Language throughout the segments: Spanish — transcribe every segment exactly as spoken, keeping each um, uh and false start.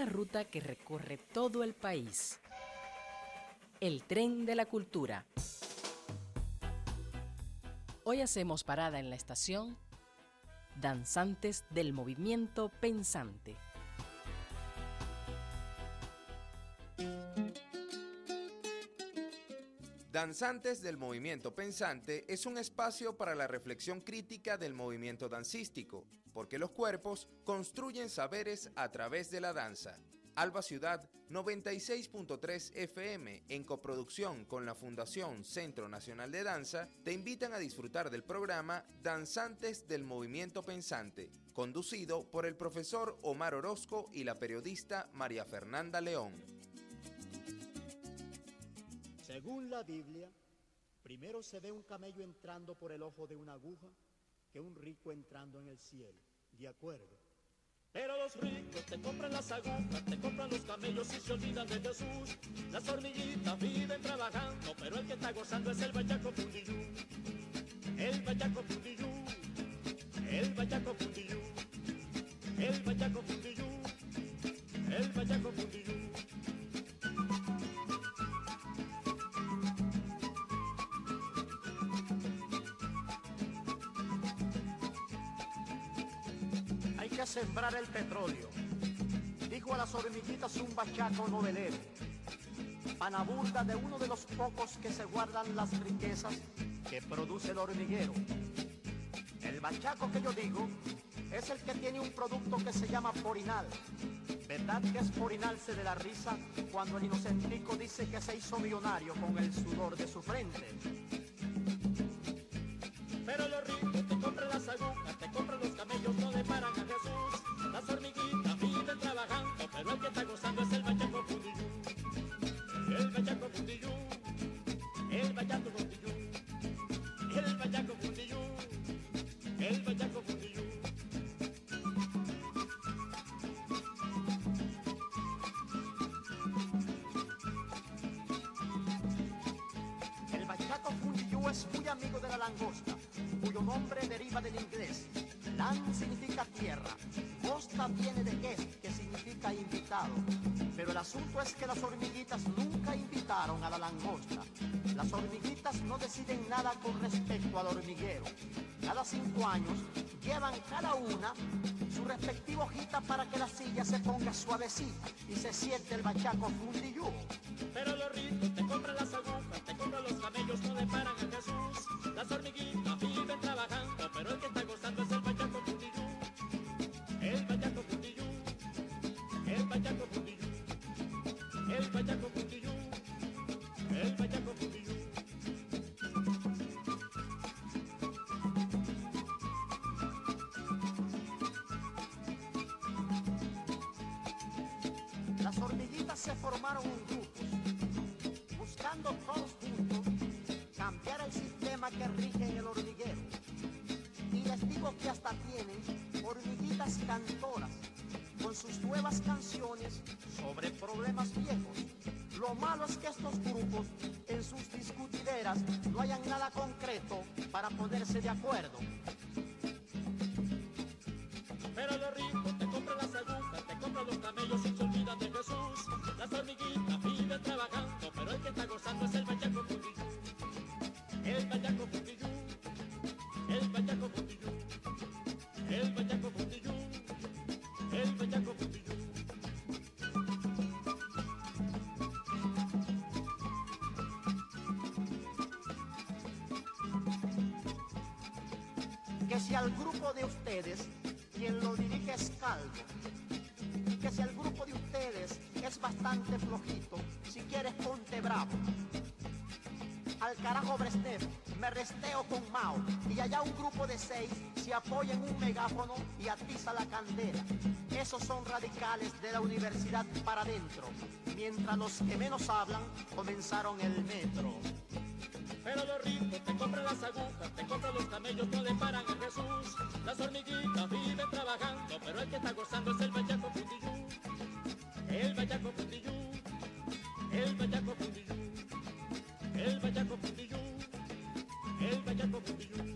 una ruta que recorre todo el país. El tren de la cultura. Hoy hacemos parada en la estación Danzantes del Movimiento Pensante. Danzantes del Movimiento Pensante es un espacio para la reflexión crítica del movimiento dancístico, porque los cuerpos construyen saberes a través de la danza. Alba Ciudad noventa y seis punto tres F M, en coproducción con la Fundación Centro Nacional de Danza, te invitan a disfrutar del programa Danzantes del Movimiento Pensante, conducido por el profesor Omar Orozco y la periodista María Fernanda León. Según la Biblia, primero se ve un camello entrando por el ojo de una aguja que un rico entrando en el cielo. De acuerdo. Pero los ricos te compran las agujas, te compran los camellos y se olvidan de Jesús. Las hormiguitas viven trabajando, pero el que está gozando es el bayaco fundillú. El bayaco fundillú, el bayaco fundillú, el bayaco fundillú, el bayaco fundillú. Hay que sembrar el petróleo, dijo a las hormiguitas un bachaco novelero, panaburda de uno de los pocos que se guardan las riquezas que produce el hormiguero. El bachaco que yo digo es el que tiene un producto que se llama porinal. ¿Verdad que es porinarse de la risa cuando el inocentico dice que se hizo millonario con el sudor de su frente? Pero los ricos te compran las agujas, te compran los camellos, no le paran a Jesús. Las hormiguitas viven trabajando, pero el que está gozando es el bayaco fundillú. El bayaco fundillú, el bayaco fundillú, el bayaco fundillú, el bayaco fundillú. El bachaco fundillú es muy amigo de la langosta, cuyo nombre deriva del inglés. Land significa tierra, costa viene de que, que significa invitado. Pero el asunto es que las hormiguitas nunca invitaron a la langosta. Las hormiguitas no deciden nada con respecto al hormiguero. Cada cinco años llevan cada una su respectiva hojita para que la silla se ponga suavecita y se siente el bachaco fundillú. Pero los ricos te compran las agujas, te compran los camellos, no le paran a Jesús. Las hormiguitas viven trabajando, pero el que está gozando es el bayaco fundillú. El bayaco fundillú, el bayaco fundillú, el bayaco fundillú, el bayaco fundillú. Las hormiguitas se formaron en grupos, buscando todos juntos cambiar el sistema que rige en el hormiguero. Y les digo que hasta tienen hormiguitas cantoras con sus nuevas canciones sobre problemas viejos. Lo malo es que estos grupos en sus discutideras no hayan nada concreto para ponerse de acuerdo. Pero los ricos te compran las agujas, te compran los camellos y se olvidan de Jesús. Las hormiguitas viven trabajando, pero el que está gozando es el bayaco fundillú. El bayaco fundillú, el bayaco fundillú, el bayaco fundillú, el bayaco fundillú. Que si al grupo de ustedes quien lo dirige es calvo, y que si el grupo de ustedes es bastante flojito, si quieres ponte bravo. Al carajo Brezhnev, me resteo con Mao, y allá un grupo de seis se apoya en un megáfono y atiza la candela. Esos son radicales de la universidad para adentro, mientras los que menos hablan comenzaron el metro. Pero los ricos te compran las agujas, te compran los camellos, no le paran a Jesús. Las hormiguitas viven trabajando, pero el que está gozando es el bayaco fundillú. El bayaco fundillú, el bayaco fundillú, el bayaco fundillú, el bayaco fundillú.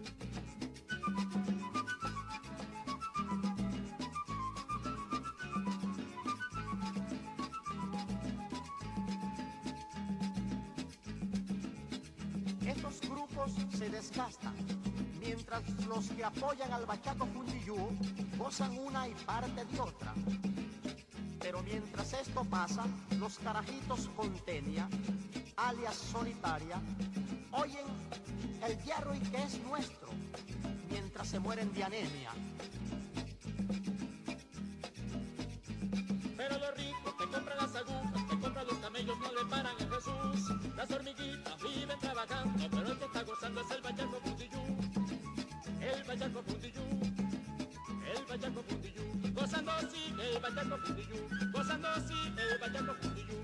enemigos se desgastan, mientras los que apoyan al bachaco Fundillú gozan una y parte de otra. Pero mientras esto pasa, los carajitos con tenia, alias Solitaria, oyen el hierro y que es nuestro, mientras se mueren de anemia. Pero los ricos te compran las agujas, te compran los camellos, no le paran a Jesús. Las hormiguitas viven trabajando, pero el que está gozando es el bachaco Fundillú. El bachaco Fundillú, el bachaco Fundillú. Gozando sí, el bachaco Fundillú. Gozando sí, el bachaco Fundillú.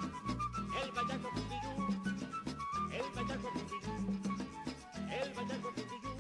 El bachaco Fundillú, el bachaco Fundillú. El bachaco Fundillú,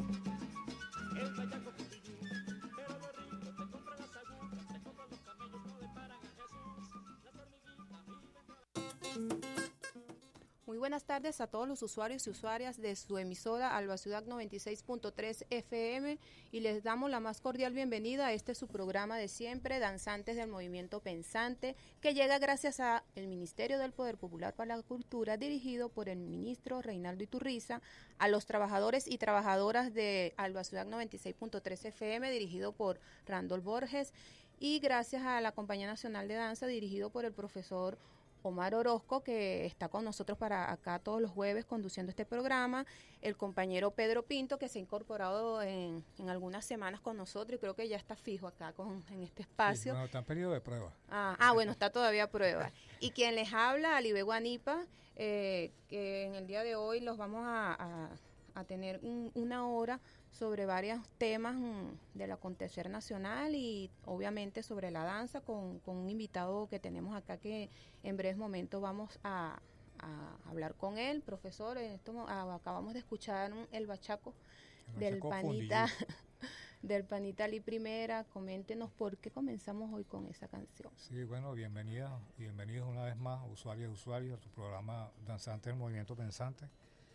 el bachaco Fundillú. Pero los ricos te compran las agujas, te compran los camellos, no le paran a Jesús. Las hormiguitas viven trabajando. Muy buenas tardes a todos los usuarios y usuarias de su emisora Alba Ciudad noventa y seis punto tres F M y les damos la más cordial bienvenida a este su programa de siempre, Danzantes del Movimiento Pensante, que llega gracias a el Ministerio del Poder Popular para la Cultura, dirigido por el ministro Reinaldo Iturriza, a los trabajadores y trabajadoras de Alba Ciudad noventa y seis punto tres F M, dirigido por Randall Borges, y gracias a la Compañía Nacional de Danza, dirigido por el profesor Omar Orozco, que está con nosotros para acá todos los jueves conduciendo este programa, el compañero Pedro Pinto, que se ha incorporado en, en algunas semanas con nosotros y creo que ya está fijo acá con, en este espacio. Sí, bueno, está en periodo de prueba. Ah, ah, bueno, está todavía a prueba. Y quien les habla, Alibe Guanipa, eh, que en el día de hoy los vamos a, a, a tener un, una hora sobre varios temas mm, del acontecer nacional y obviamente sobre la danza con, con un invitado que tenemos acá que en breves momentos vamos a, a hablar con él. Profesor, en esto, a, acabamos de escuchar un, el bachaco, el del bachaco panita del panita Ali Primera. Coméntenos por qué comenzamos hoy con esa canción. Sí, bueno, bienvenida y bienvenidos una vez más, usuarios y usuarios, a su programa Danzantes del Movimiento Pensante.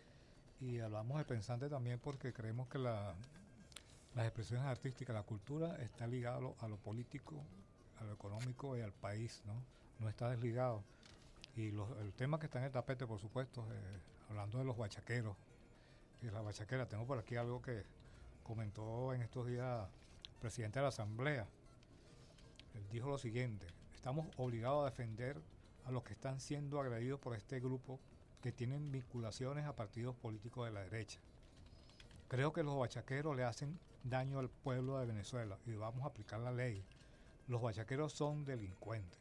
Y hablamos de pensante también porque creemos que la, las expresiones artísticas, la cultura está ligada a lo, a lo político, a lo económico y al país, ¿no? No está desligado. Y los, el tema que está en el tapete, por supuesto, eh, hablando de los bachaqueros y la bachaquera, tengo por aquí algo que comentó en estos días el presidente de la Asamblea. Él dijo lo siguiente: estamos obligados a defender a los que están siendo agredidos por este grupo que tienen vinculaciones a partidos políticos de la derecha. Creo que los bachaqueros le hacen daño al pueblo de Venezuela y vamos a aplicar la ley. Los bachaqueros son delincuentes.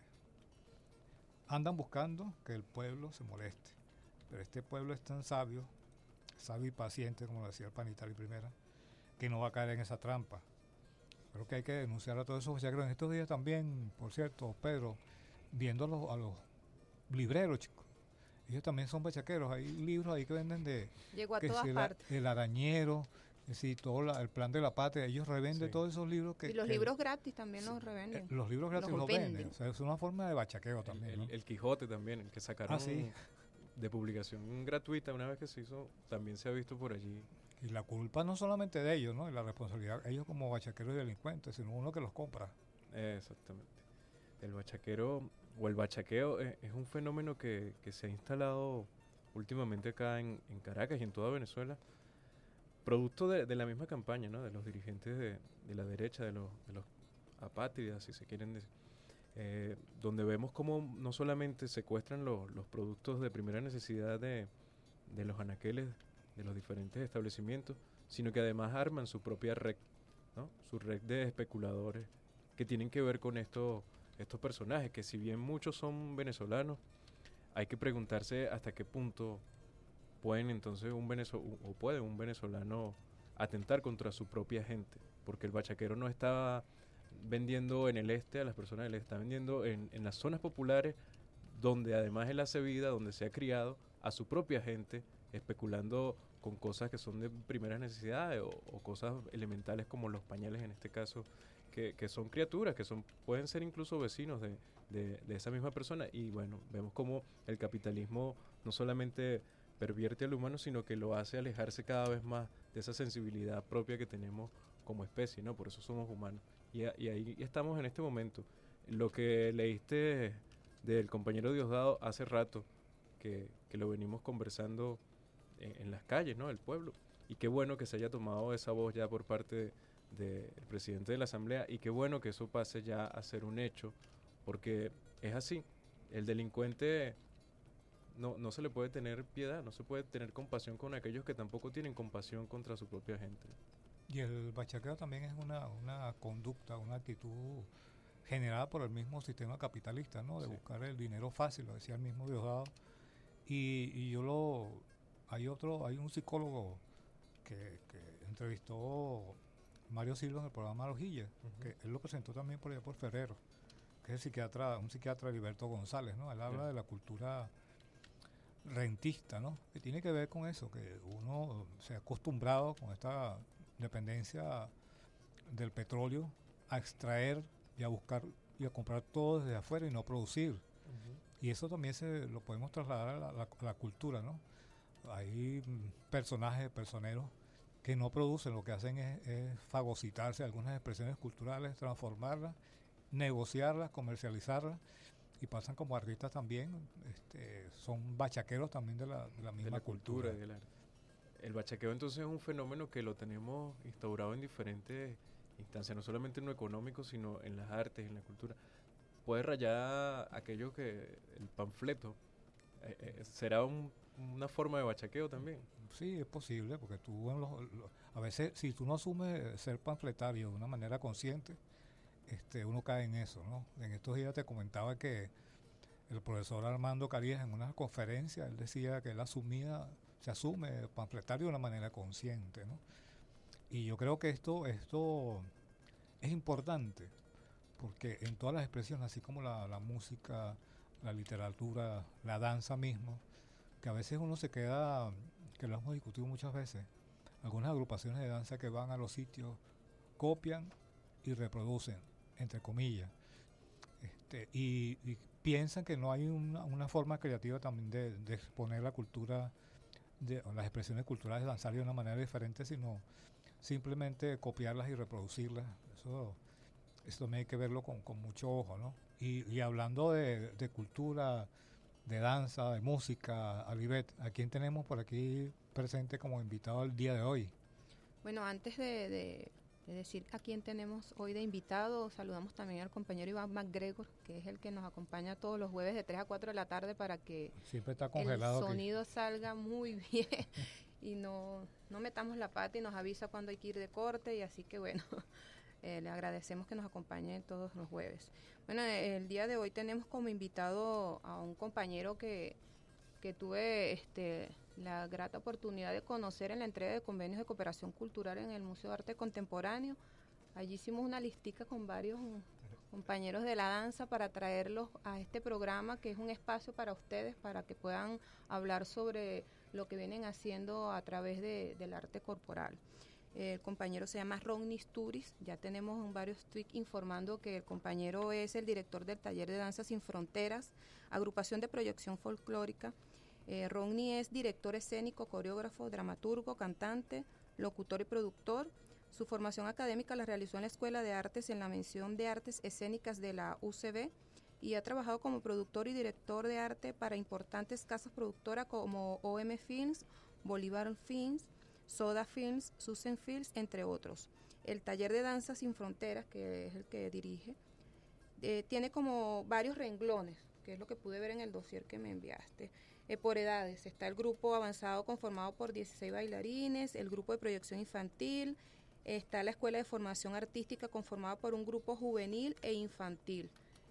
Andan buscando que el pueblo se moleste, pero este pueblo es tan sabio, sabio y paciente, como decía el panita Ali Primera, que no va a caer en esa trampa. Creo que hay que denunciar a todos esos bachaqueros. En estos días también, por cierto, Pedro, viendo a los, a los libreros, chicos, ellos también son bachaqueros. Hay libros ahí que venden de... Llegó a que todas si partes. La, el arañero, sí, todo la, el plan de la patria. Ellos revenden sí. todos esos libros. Que Y los que libros gratis también sí. los revenden. Eh, los libros gratis los, los venden. venden. O sea, es una forma de bachaqueo también. El, ¿no? el, el Quijote también, el que sacaron ah, sí. de publicación gratuita una vez que se hizo, también se ha visto por allí. Y la culpa no solamente de ellos, ¿no? Y la responsabilidad, ellos como bachaqueros y delincuentes, sino uno que los compra. Eh, exactamente. El bachaquero o el bachaqueo es, es un fenómeno que, que se ha instalado últimamente acá en, en Caracas y en toda Venezuela, producto de, de la misma campaña, ¿no? De los dirigentes de, de la derecha, de los, de los apátridas, si se quieren decir, eh, donde vemos cómo no solamente secuestran los, los productos de primera necesidad de, de los anaqueles de los diferentes establecimientos, sino que además arman su propia red, ¿no? Su red de especuladores que tienen que ver con estos, estos personajes, que si bien muchos son venezolanos, hay que preguntarse hasta qué punto pueden entonces un venezo- o puede un venezolano atentar contra su propia gente, porque el bachaquero no está vendiendo en el este a las personas, le está vendiendo en, en las zonas populares donde además él hace vida, donde se ha criado a su propia gente, especulando con cosas que son de primeras necesidades o, o cosas elementales como los pañales en este caso, que, que son criaturas, que son pueden ser incluso vecinos de, de, de esa misma persona. Y bueno, vemos como el capitalismo no solamente pervierte al humano, sino que lo hace alejarse cada vez más de esa sensibilidad propia que tenemos como especie, ¿no? Por eso somos humanos. Y, a, y ahí estamos en este momento. Lo que leíste del compañero Diosdado hace rato, que, que lo venimos conversando en, en las calles, ¿no?, del pueblo. Y qué bueno que se haya tomado esa voz ya por parte del presidente de la Asamblea, y qué bueno que eso pase ya a ser un hecho, porque es así. El delincuente no, no se le puede tener piedad, no se puede tener compasión con aquellos que tampoco tienen compasión contra su propia gente. Y el bachaqueo también es una, una conducta, una actitud generada por el mismo sistema capitalista, ¿no? De Sí. buscar el dinero fácil, lo decía el mismo Diosdado. Y, y yo lo... Hay otro, hay un psicólogo que, que entrevistó Mario Silva en el programa Los Guillas, uh-huh. que él lo presentó también por allá por Ferrero, que es el psiquiatra, un psiquiatra Heriberto González, ¿no? Él habla yeah. de la cultura rentista, ¿no? Que tiene que ver con eso, que uno se ha acostumbrado con esta dependencia del petróleo a extraer y a buscar y a comprar todo desde afuera y no producir. Uh-huh. Y eso también se lo podemos trasladar a la, la, a la cultura, ¿no? Hay personajes, personeros que no producen, lo que hacen es, es fagocitarse algunas expresiones culturales, transformarlas, negociarlas, comercializarlas, y pasan como artistas también, este, son bachaqueros también de la, de la misma de la cultura. cultura. Y del arte. El bachaqueo entonces es un fenómeno que lo tenemos instaurado en diferentes instancias, no solamente en lo económico, sino en las artes, en la cultura. Puede rayar aquello que el panfleto, eh, eh, será un, una forma de bachaqueo también. Sí, es posible, porque tú en los, los, a veces, si tú no asumes ser panfletario de una manera consciente, este, uno cae en eso, ¿no? En estos días te comentaba que el profesor Armando Carías en una conferencia, él decía que él asumía, se asume panfletario de una manera consciente, ¿no? Y yo creo que esto, esto es importante, porque en todas las expresiones, así como la, la música, la literatura, la danza mismo, que a veces uno se queda, que lo hemos discutido muchas veces, algunas agrupaciones de danza que van a los sitios, copian y reproducen, entre comillas, este, y, y piensan que no hay una, una forma creativa también de, de exponer la cultura, de, o las expresiones culturales de danzar de una manera diferente, sino simplemente copiarlas y reproducirlas. Eso, eso también hay que verlo con, con mucho ojo, ¿no? Y, y hablando de, de cultura, de danza, de música, Alibet, ¿a quién tenemos por aquí presente como invitado el día de hoy? Bueno, antes de, de, de decir a quién tenemos hoy de invitado, saludamos también al compañero Iván McGregor, que es el que nos acompaña todos los jueves de tres a cuatro de la tarde para que siempre está congelado el sonido aquí. salga muy bien y no, no metamos la pata y nos avisa cuando hay que ir de corte, y así que bueno, eh, le agradecemos que nos acompañe todos los jueves. Bueno, el día de hoy tenemos como invitado a un compañero que, que tuve este, la grata oportunidad de conocer en la entrega de convenios de cooperación cultural en el Museo de Arte Contemporáneo. Allí hicimos una listica con varios compañeros de la danza para traerlos a este programa, que es un espacio para ustedes, para que puedan hablar sobre lo que vienen haciendo a través de, del arte corporal. El compañero se llama Ronnie Sturis, ya tenemos varios tweets informando que el compañero es el director del Taller de Danza Sin Fronteras, agrupación de proyección folclórica. Eh, Ronnie es director escénico, coreógrafo, dramaturgo, cantante, locutor y productor. Su formación académica la realizó en la Escuela de Artes en la mención de Artes Escénicas de la U C B y ha trabajado como productor y director de arte para importantes casas productoras como O M Films, Bolívar Films, Soda Films, Susan Films, entre otros. El Taller de Danza Sin Fronteras, que es el que dirige, eh, tiene como varios renglones, que es lo que pude ver en el dossier que me enviaste. Eh, por edades, está el grupo avanzado conformado por dieciséis bailarines, el grupo de proyección infantil, está la escuela de formación artística conformada por un grupo juvenil e infantil.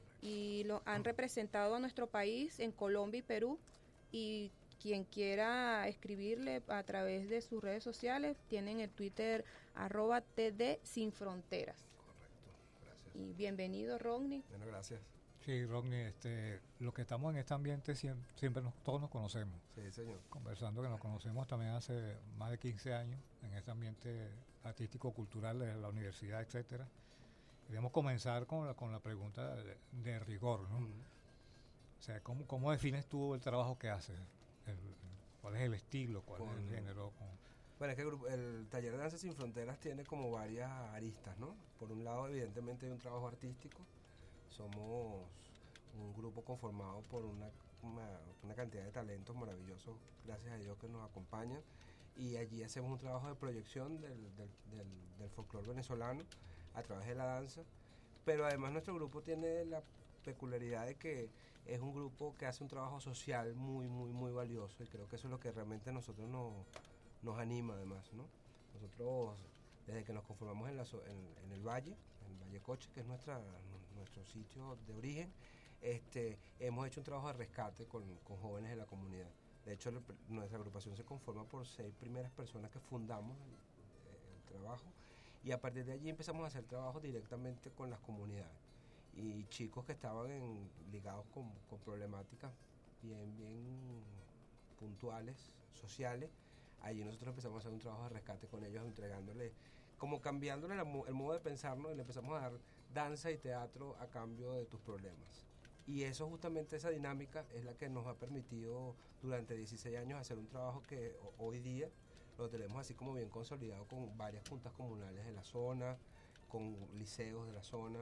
Y lo han representado a nuestro país en Colombia y Perú, y quien quiera escribirle a través de sus redes sociales, tienen el Twitter arroba T D Sin Fronteras. Correcto, gracias. Y bienvenido, Ronnie. Bueno, gracias. Sí, Ronnie, este, los que estamos en este ambiente siempre, siempre nos, todos nos conocemos. Sí, señor. Conversando que nos conocemos también hace más de quince años en este ambiente artístico-cultural de la universidad, etcétera. Queremos comenzar con la, con la pregunta de, de rigor, ¿no? Uh-huh. O sea, ¿cómo, ¿cómo defines tú el trabajo que haces? El, ¿Cuál es el estilo? ¿Cuál con, es el género? Con... Bueno, es que el, grupo, el Taller de Danza Sin Fronteras tiene como varias aristas, ¿no? Por un lado, evidentemente, hay un trabajo artístico. Somos un grupo conformado por una una, una cantidad de talentos maravillosos, gracias a Dios, que nos acompañan. Y allí hacemos un trabajo de proyección del, del, del, del folclore venezolano a través de la danza. Pero además nuestro grupo tiene la peculiaridad de que es un grupo que hace un trabajo social muy, muy, muy valioso, y creo que eso es lo que realmente a nosotros nos, nos anima además, ¿no? Nosotros, desde que nos conformamos en, la, en, en el Valle, en Valle Coche, que es nuestra, nuestro sitio de origen, este, hemos hecho un trabajo de rescate con, con jóvenes de la comunidad. De hecho, el, nuestra agrupación se conforma por seis primeras personas que fundamos el, el trabajo, y a partir de allí empezamos a hacer trabajo directamente con las comunidades. Y chicos que estaban en, ligados con, con problemáticas bien, bien puntuales, sociales, allí nosotros empezamos a hacer un trabajo de rescate con ellos, entregándole, como cambiándole la, el modo de pensarnos, y le empezamos a dar danza y teatro a cambio de tus problemas. Y eso, justamente esa dinámica es la que nos ha permitido durante dieciséis años hacer un trabajo que hoy día lo tenemos así como bien consolidado con varias juntas comunales de la zona, con liceos de la zona.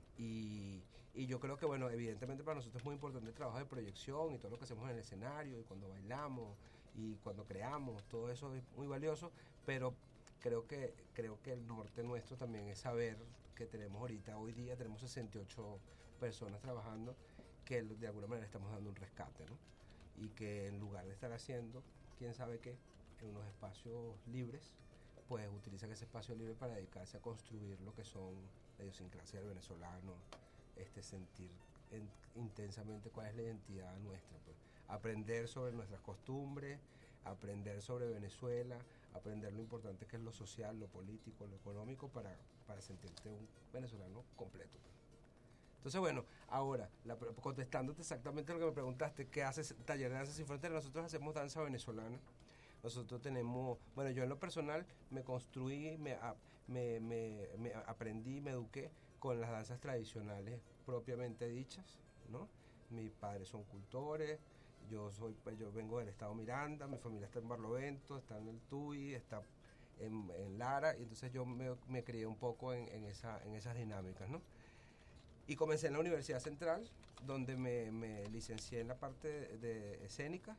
Y, y yo creo que, bueno, evidentemente para nosotros es muy importante el trabajo de proyección y todo lo que hacemos en el escenario y cuando bailamos y cuando creamos, todo eso es muy valioso, pero creo que, creo que el norte nuestro también es saber que tenemos ahorita, hoy día tenemos sesenta y ocho personas trabajando, que de alguna manera estamos dando un rescate, ¿no? Y que en lugar de estar haciendo quién sabe qué en unos espacios libres, pues utilizan ese espacio libre para dedicarse a construir lo que son la idiosincrasia del venezolano, este, sentir en, intensamente cuál es la identidad nuestra, pues. Aprender sobre nuestras costumbres, aprender sobre Venezuela, aprender lo importante que es lo social, lo político, lo económico, para, para sentirte un venezolano completo. Entonces, bueno, ahora, la, contestándote exactamente lo que me preguntaste, ¿qué haces Taller de Danza Sin Fronteras? Nosotros hacemos danza venezolana. Nosotros tenemos, bueno, yo en lo personal me construí, me, me, me, me aprendí, me eduqué con las danzas tradicionales propiamente dichas, ¿no? Mis padres son cultores, yo soy, pues, yo vengo del estado Miranda, mi familia está en Barlovento, está en el Tuy, está en, en Lara, y entonces yo me, me crié un poco en, en, esa, en esas dinámicas, ¿no? Y comencé en la Universidad Central, donde me, me licencié en la parte de, de escénica,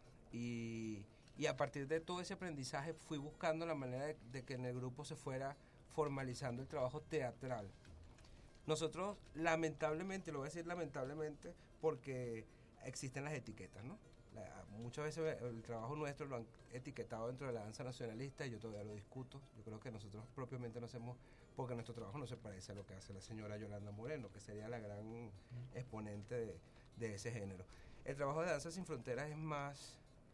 y Y a partir de todo ese aprendizaje fui buscando la manera de, de que en el grupo se fuera formalizando el trabajo teatral. Nosotros, lamentablemente, lo voy a decir lamentablemente, porque existen las etiquetas, ¿no? La, muchas veces el trabajo nuestro lo han etiquetado dentro de la danza nacionalista, y yo todavía lo discuto. Yo creo que nosotros propiamente no hacemos, porque nuestro trabajo no se parece a lo que hace la señora Yolanda Moreno, que sería la gran exponente de, de ese género. El trabajo de Danza Sin Fronteras es más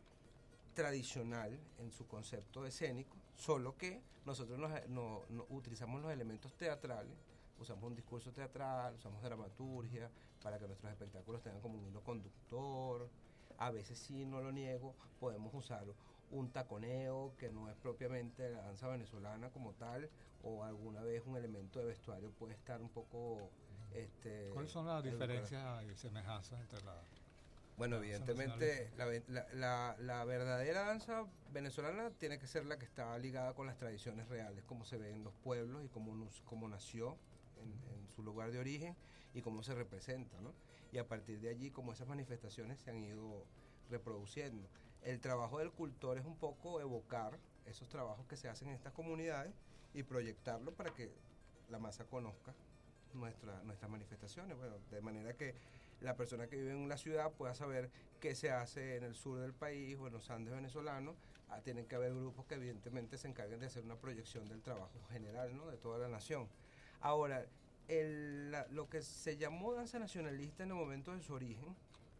tradicional en su concepto escénico, solo que nosotros nos, no, no, utilizamos los elementos teatrales, usamos un discurso teatral, usamos dramaturgia para que nuestros espectáculos tengan como un hilo conductor. A veces, sí, no lo niego, podemos usar un taconeo que no es propiamente la danza venezolana como tal, o alguna vez un elemento de vestuario puede estar un poco... Este, ¿Cuáles son las diferencias y semejanzas entre la... Bueno, evidentemente la, la, la, la verdadera danza venezolana tiene que ser la que está ligada con las tradiciones reales, como se ve en los pueblos y cómo, nos, cómo nació en, en su lugar de origen y cómo se representa, ¿no? Y a partir de allí, cómo esas manifestaciones se han ido reproduciendo. El trabajo del cultor es un poco evocar esos trabajos que se hacen en estas comunidades y proyectarlo para que la masa conozca nuestra, nuestras manifestaciones, bueno, de manera que la persona que vive en una ciudad pueda saber qué se hace en el sur del país o en los Andes venezolanos. Ah, tienen que haber grupos que evidentemente se encarguen de hacer una proyección del trabajo general, ¿no?, de toda la nación. Ahora, el, la, lo que se llamó danza nacionalista en el momento de su origen,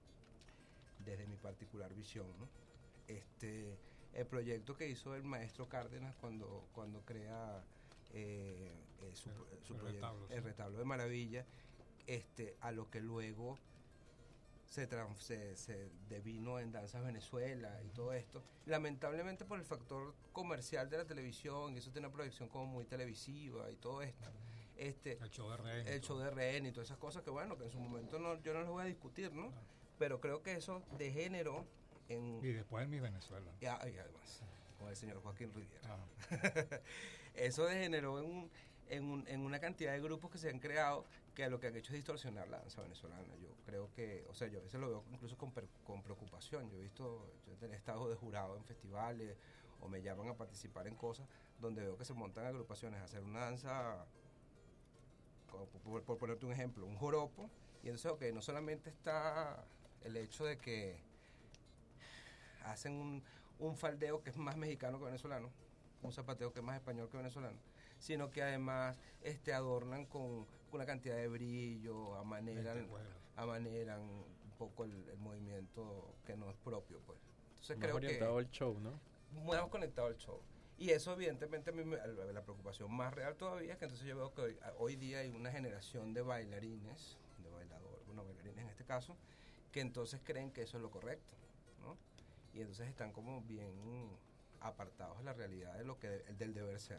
desde mi particular visión, ¿no?, este, el proyecto que hizo el maestro Cárdenas cuando, cuando crea eh, eh, su, el, su el proyecto, retablo, el retablo de Maravilla, este, a lo que luego se, trans, se, se devino en Danzas Venezuela y todo esto, lamentablemente por el factor comercial de la televisión, y eso tiene una proyección como muy televisiva y todo esto, este, el show de rehén, el show de rehén y todas esas cosas que, bueno, que en su momento no, yo no las voy a discutir, ¿no? Claro. Pero creo que eso degeneró en... Y después en Mi Venezuela. Y, y además, con el señor Joaquín Riviera. Eso degeneró en un, en, un, en una cantidad de grupos que se han creado que lo que han hecho es distorsionar la danza venezolana. Yo creo que, o sea, yo a veces lo veo incluso con, per, con preocupación. Yo he visto, yo he estado de jurado en festivales o me llaman a participar en cosas donde veo que se montan agrupaciones a hacer una danza, por, por, por ponerte un ejemplo, un joropo, y entonces, ok, no solamente está el hecho de que hacen un, un faldeo que es más mexicano que venezolano, un zapateo que es más español que venezolano, sino que además este, adornan con, con una cantidad de brillo, amaneran, amaneran un poco el, el movimiento que no es propio, pues. Entonces más creo orientado que al show, ¿no? Muy conectado al show. Y eso evidentemente a mí me, la preocupación más real todavía es que entonces yo veo que hoy, hoy día hay una generación de bailarines, de bailadores, bueno, bailarines en este caso, que entonces creen que eso es lo correcto, ¿no? Y entonces están como bien apartados de la realidad de lo que del deber ser.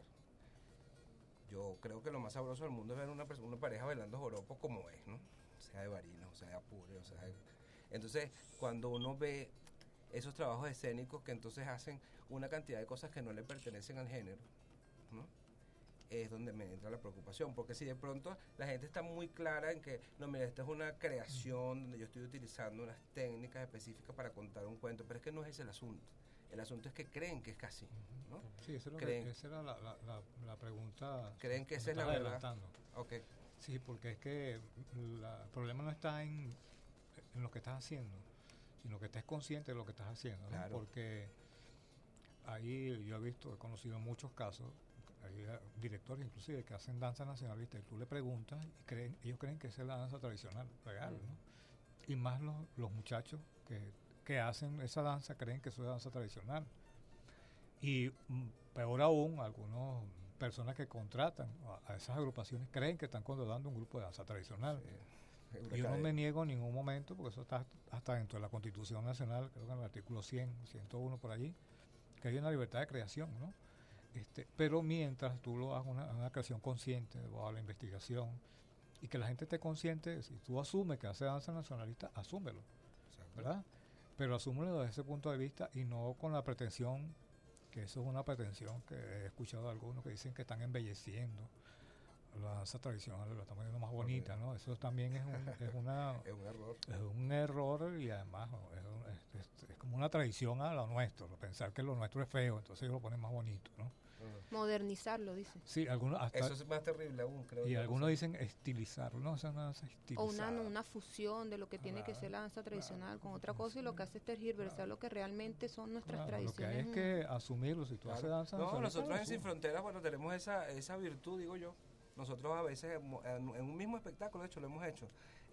Yo creo que lo más sabroso del mundo es ver una, una pareja bailando joropo como es, ¿no? O sea, de Barinas, o sea, de Apure, o sea, de... Entonces, cuando uno ve esos trabajos escénicos que entonces hacen una cantidad de cosas que no le pertenecen al género, ¿no? Es donde me entra la preocupación, porque si de pronto la gente está muy clara en que, no, mira, esta es una creación donde yo estoy utilizando unas técnicas específicas para contar un cuento, pero es que no es ese el asunto. El asunto es que creen que es casi, ¿no? Sí, eso es lo creen, que, esa era la, la, la, la pregunta. Creen que esa es la verdad. Okay. Sí, porque es que la, el problema no está en, en lo que estás haciendo, sino que estés consciente de lo que estás haciendo, ¿no? Claro. Porque ahí yo he visto, he conocido muchos casos, hay directores inclusive que hacen danza nacionalista y tú le preguntas y creen, ellos creen que esa es la danza tradicional, real, mm. ¿no? Y más los, los muchachos que, que hacen esa danza creen que eso es danza tradicional. Y mm, peor aún, algunas personas que contratan a, a esas agrupaciones creen que están contratando un grupo de danza tradicional. Sí. Y yo no me niego en ningún momento, porque eso está hasta dentro de la Constitución Nacional, creo que en el artículo cien, ciento uno por allí, que hay una libertad de creación, ¿no? Este, pero mientras tú lo hagas una, una creación consciente, a la investigación, y que la gente esté consciente, si tú asumes que hace danza nacionalista, asúmelo, ¿verdad? Pero asúmelo desde ese punto de vista y no con la pretensión, que eso es una pretensión que he escuchado de algunos que dicen que están embelleciendo la danza tradicional, la están poniendo más bonita, ¿no? Eso también es, un, es una es un error. Es un error y además es, un, es, es, es como una traición a lo nuestro, pensar que lo nuestro es feo, entonces ellos lo ponen más bonito, ¿no? Modernizarlo, dice. Sí, algunos hasta, eso es más terrible aún, creo. Y yo, algunos dicen estilizarlo, ¿no? O sea, una danza estilizada. O una, una fusión de lo que tiene claro, que ser la danza tradicional claro, con otra cosa, y lo que hace es tergiversar claro. lo que realmente son nuestras claro, tradiciones. Lo que hay es que asumirlo, si tú claro. haces danza. No, nosotros en Sin Fronteras, bueno, tenemos esa, esa virtud, digo yo. Nosotros a veces, en, en un mismo espectáculo, de hecho, lo hemos hecho.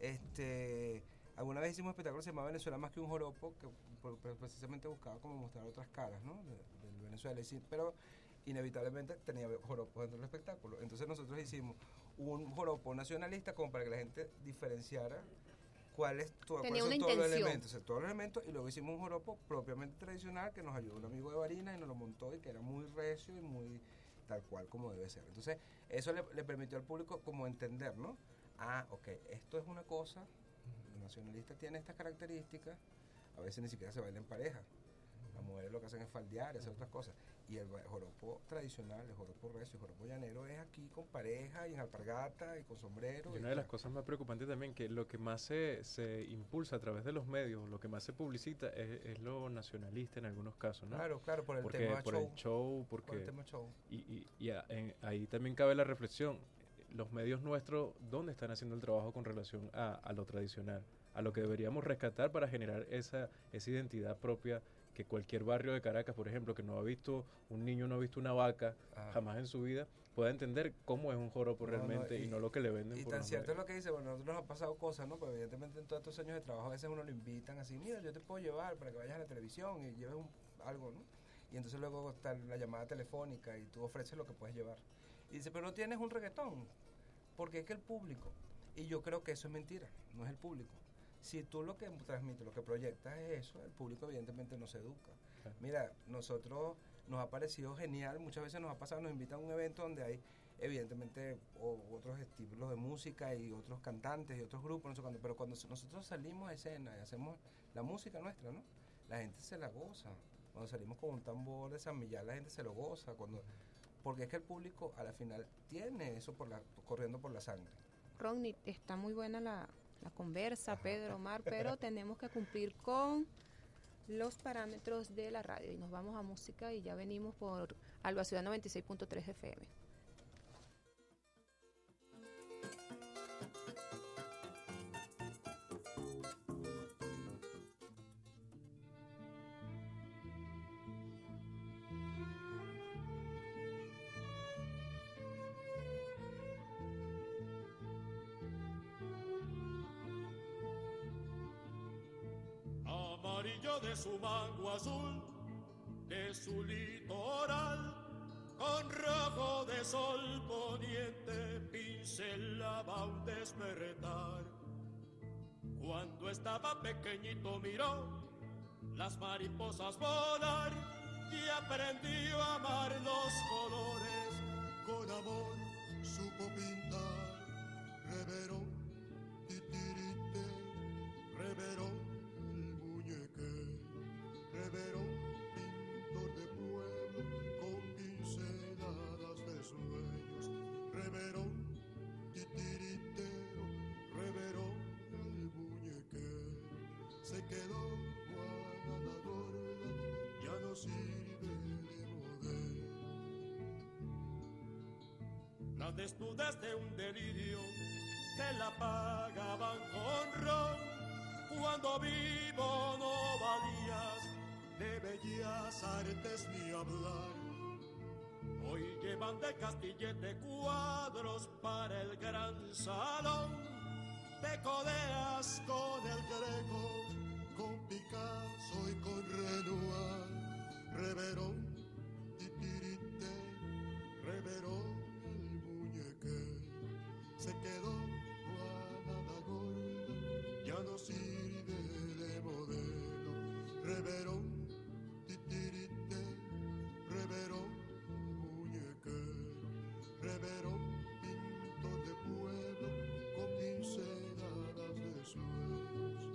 Este... Alguna vez hicimos un espectáculo que se llamaba Venezuela más que un joropo, que por, por, precisamente buscaba como mostrar otras caras, ¿no? De, de Venezuela, y sí, pero inevitablemente tenía joropos dentro del espectáculo. Entonces nosotros hicimos un joropo nacionalista como para que la gente diferenciara cuál es tu, cuáles son todos los elementos, o sea, todos los elementos, y luego hicimos un joropo propiamente tradicional que nos ayudó un amigo de Barinas y nos lo montó, y que era muy recio y muy tal cual como debe ser. Entonces eso le, le permitió al público como entender, ¿no? Ah, ok, esto es una cosa. Nacionalista tiene estas características, a veces ni siquiera se baila en pareja, las mujeres lo que hacen es faldear y hacer otras cosas, y el joropo tradicional, el joropo recio, el joropo llanero es aquí con pareja y en alpargata y con sombrero. Y una y de las cosas más preocupantes también, que lo que más se, se impulsa a través de los medios, lo que más se publicita es, es lo nacionalista en algunos casos, ¿no? Claro, claro, por el porque, tema por show. El show porque, por el tema show. Y, y, y a, en, ahí también cabe la reflexión, los medios nuestros, ¿dónde están haciendo el trabajo con relación a, a lo tradicional? A lo que deberíamos rescatar para generar esa, esa identidad propia, que cualquier barrio de Caracas, por ejemplo, que no ha visto, un niño no ha visto una vaca ah. jamás en su vida, pueda entender cómo es un joropo no, realmente no, y, y no lo que le venden. Y por tan cierto es lo que dice, bueno, a nosotros nos ha pasado cosas, ¿no? Pues evidentemente en todos estos años de trabajo a veces uno lo invitan así, mira, yo te puedo llevar para que vayas a la televisión y lleves un, algo, ¿no? Y entonces luego está la llamada telefónica y tú ofreces lo que puedes llevar. Y dice, pero no tienes un reggaetón, porque es que el público, y yo creo que eso es mentira, no es el público. Si tú lo que transmites, lo que proyectas es eso, el público evidentemente no se educa. Sí. Mira, nosotros nos ha parecido genial, muchas veces nos ha pasado, nos invitan a un evento donde hay evidentemente o, otros estilos de música y otros cantantes y otros grupos, no sé cuándo, pero cuando nosotros salimos a escena y hacemos la música nuestra, ¿no? La gente se la goza. Cuando salimos con un tambor de San Millán, la gente se lo goza. Cuando porque es que el público a la final tiene eso por la, corriendo por la sangre. Rodney, está muy buena la, la conversa, Ajá. Pedro, Omar, pero tenemos que cumplir con los parámetros de la radio y nos vamos a música y ya venimos por Alba Ciudad noventa y seis punto tres F M. Amarillo de su mango azul, de su litoral, con rojo de sol poniente pincelaba un despertar. Cuando estaba pequeñito miró las mariposas volar y aprendió a amar los colores, con amor supo pintar. Reverón, titirite, reverón, Reverón, pintor de pueblo, con pinceladas de sueños. Reverón, titiritero, reverón, el muñequero. Se quedó Juana la gorda, ya no sirve de modelo. La desnudez de un delirio que la pagaban con ron. Cuando vivo no valías, de bellas artes ni hablar. Hoy llevan de castillete cuadros para el gran salón. Te codeas con el Greco, con Picasso y con Renoir. Reverón, titirite, reverón, el muñequero. Se quedó Juana la gorda, ya no sirve de modelo. Reverón, titirite, reverón, muñequero. Reverón, pintor de pueblo, con pinceladas de sueños.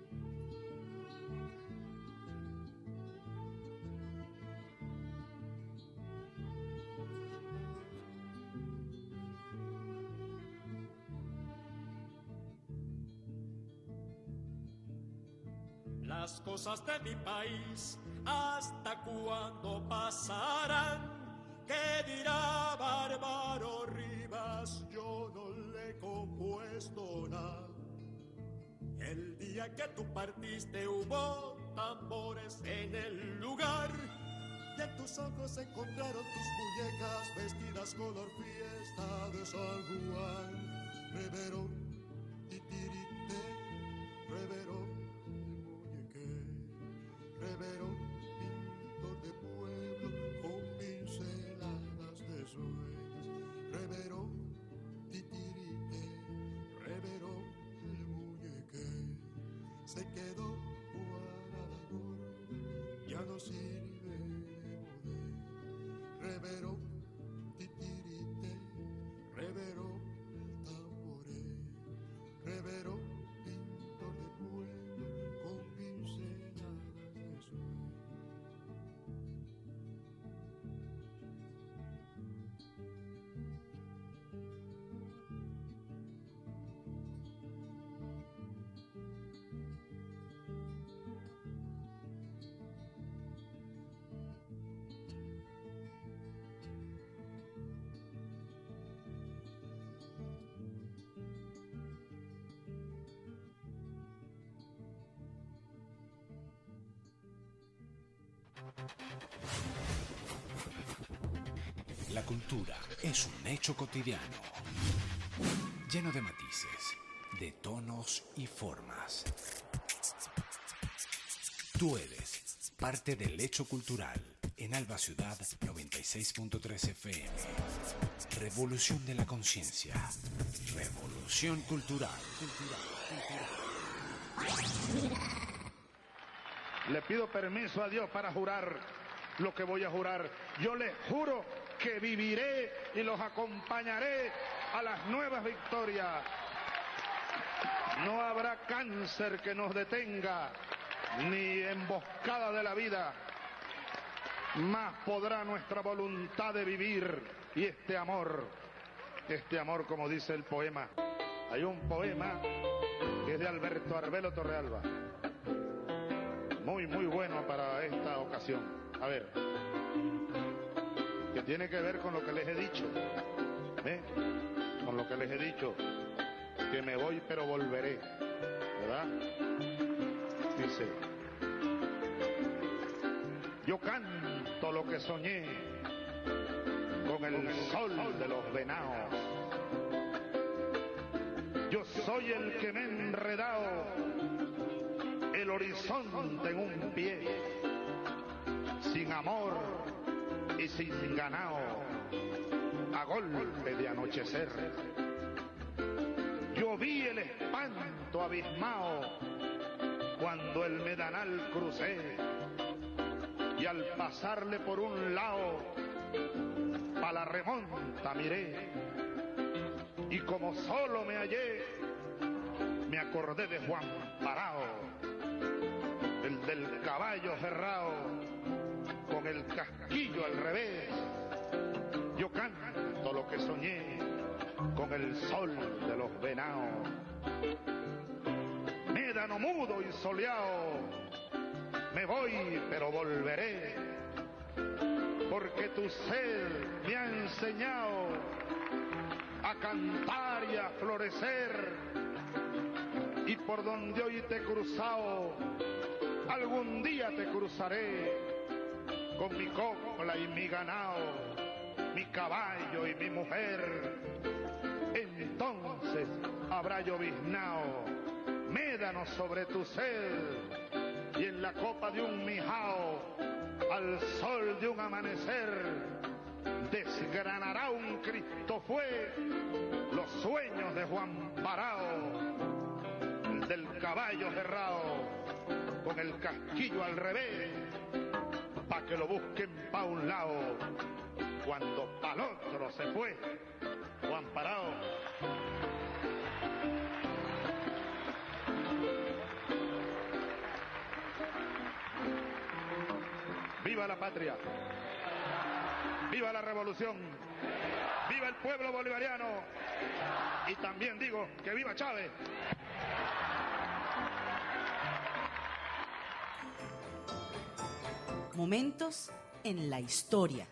Las cosas de mi país, ¿hasta cuándo pasarán? ¿Qué dirá Bárbaro Rivas? Yo no le he compuesto nada. El día que tú partiste hubo tambores en el lugar, y en tus ojos se encontraron tus muñecas vestidas color fiesta de San Juan. Reverón, titirite, reverón, reverón, pintor de pueblo, con pinceladas de sueños. Reverón, titirite, reverón, el muñequero. Se quedó Juana la gorda, ya no sirve de modelo. Reverón, titirite, reverón, el tamborero. Reverón, pintor de pueblo, con pinceladas de sueños. La cultura es un hecho cotidiano, lleno de matices, de tonos y formas. Tú eres parte del hecho cultural en Alba Ciudad noventa y seis punto tres F M. Revolución de la conciencia. Revolución cultural. Le pido permiso a Dios para jurar lo que voy a jurar. Yo les juro que viviré y los acompañaré a las nuevas victorias. No habrá cáncer que nos detenga, ni emboscada de la vida. más podrá nuestra voluntad de vivir y este amor, este amor como dice el poema. Hay un poema que es de Alberto Arbelo Torrealba, muy muy bueno para esta ocasión. A ver, que tiene que ver con lo que les he dicho, ¿eh? Con lo que les he dicho, que me voy pero volveré, ¿verdad? Dice: yo canto lo que soñé con el sol de los venados. Yo soy el que me he enredado el horizonte en un pie, sin amor y sin ganado, a golpe de anochecer. Yo vi el espanto abismado cuando el Medanal crucé, y al pasarle por un lado pa' la remonta miré, y como solo me hallé me acordé de Juan Parao, el del caballo cerrado con el casquillo al revés. Yo canto lo que soñé con el sol de los venados. Médano mudo y soleado, me voy pero volveré, porque tu sed me ha enseñado a cantar y a florecer, y por donde hoy te he cruzado, algún día te cruzaré, con mi copla y mi ganado, mi caballo y mi mujer. Entonces habrá lloviznao médano sobre tu sed, y en la copa de un mijao, al sol de un amanecer, desgranará un Cristo fue los sueños de Juan Parao, el del caballo cerrado con el casquillo al revés, pa' que lo busquen pa' un lado cuando pa'l otro se fue Juan Parao. ¡Viva la patria! ¡Viva la revolución! ¡Viva el pueblo bolivariano! Y también digo que viva Chávez. Momentos en la historia.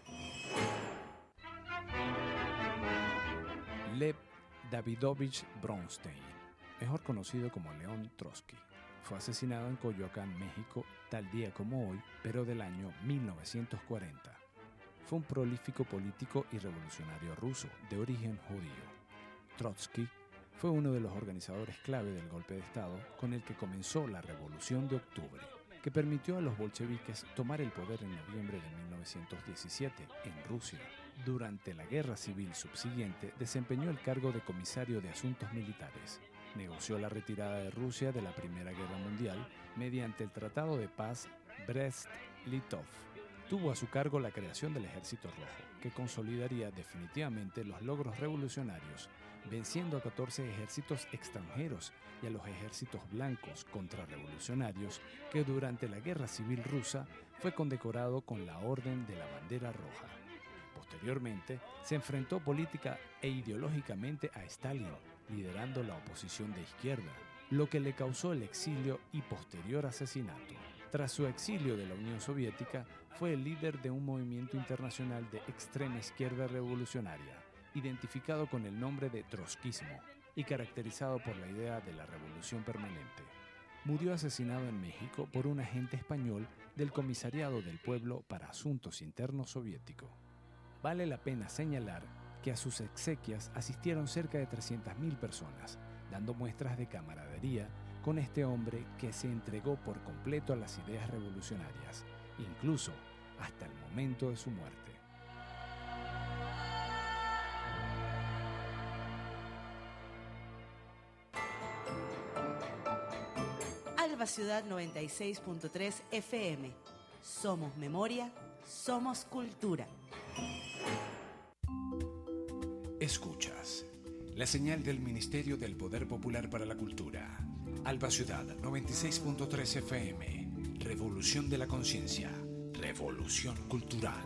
Lev Davidovich Bronstein, mejor conocido como León Trotsky, fue asesinado en Coyoacán, México, tal día como hoy, pero del año mil novecientos cuarenta. Fue un prolífico político y revolucionario ruso de origen judío. Trotsky fue uno de los organizadores clave del golpe de Estado con el que comenzó la Revolución de Octubre, que permitió a los bolcheviques tomar el poder en noviembre de mil novecientos diecisiete en Rusia. Durante la guerra civil subsiguiente desempeñó el cargo de comisario de asuntos militares. Negoció la retirada de Rusia de la Primera Guerra Mundial mediante el Tratado de Paz Brest-Litov. Tuvo a su cargo la creación del Ejército Rojo, que consolidaría definitivamente los logros revolucionarios, venciendo a catorce ejércitos extranjeros y a los ejércitos blancos contrarrevolucionarios, que durante la Guerra Civil Rusa fue condecorado con la Orden de la Bandera Roja. Posteriormente, se enfrentó política e ideológicamente a Stalin, liderando la oposición de izquierda, lo que le causó el exilio y posterior asesinato. Tras su exilio de la Unión Soviética, fue el líder de un movimiento internacional de extrema izquierda revolucionaria, identificado con el nombre de trotskismo y caracterizado por la idea de la revolución permanente. Murió asesinado en México por un agente español del Comisariado del Pueblo para Asuntos Internos soviético. Vale la pena señalar que a sus exequias asistieron cerca de trescientas mil personas, dando muestras de camaradería con este hombre que se entregó por completo a las ideas revolucionarias, incluso hasta el momento de su muerte. Alba Ciudad noventa y seis punto tres F M. Somos memoria, somos cultura. Escuchas la señal del Ministerio del Poder Popular para la Cultura. Alba Ciudad noventa y seis punto tres F M. Revolución de la Conciencia. Revolución Cultural.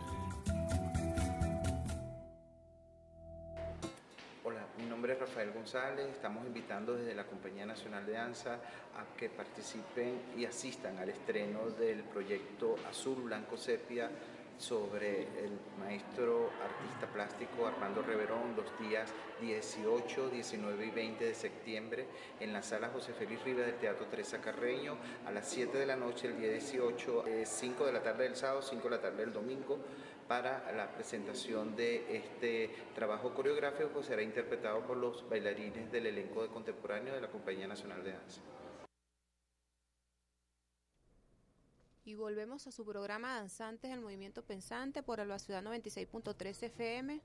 Hola, mi nombre es Rafael González. Estamos invitando desde la Compañía Nacional de Danza a que participen y asistan al estreno del proyecto Azul Blanco Sepia sobre el maestro artista plástico Armando Reverón los días dieciocho, diecinueve y veinte de septiembre en la sala José Félix Rivas del Teatro Teresa Carreño a las siete de la noche el día dieciocho, eh, cinco de la tarde del sábado, cinco de la tarde del domingo, para la presentación de este trabajo coreográfico que será interpretado por los bailarines del elenco de contemporáneo de la Compañía Nacional de Danza. Y volvemos a su programa Danzantes del Movimiento Pensante por Alba Ciudad noventa y seis punto tres F M,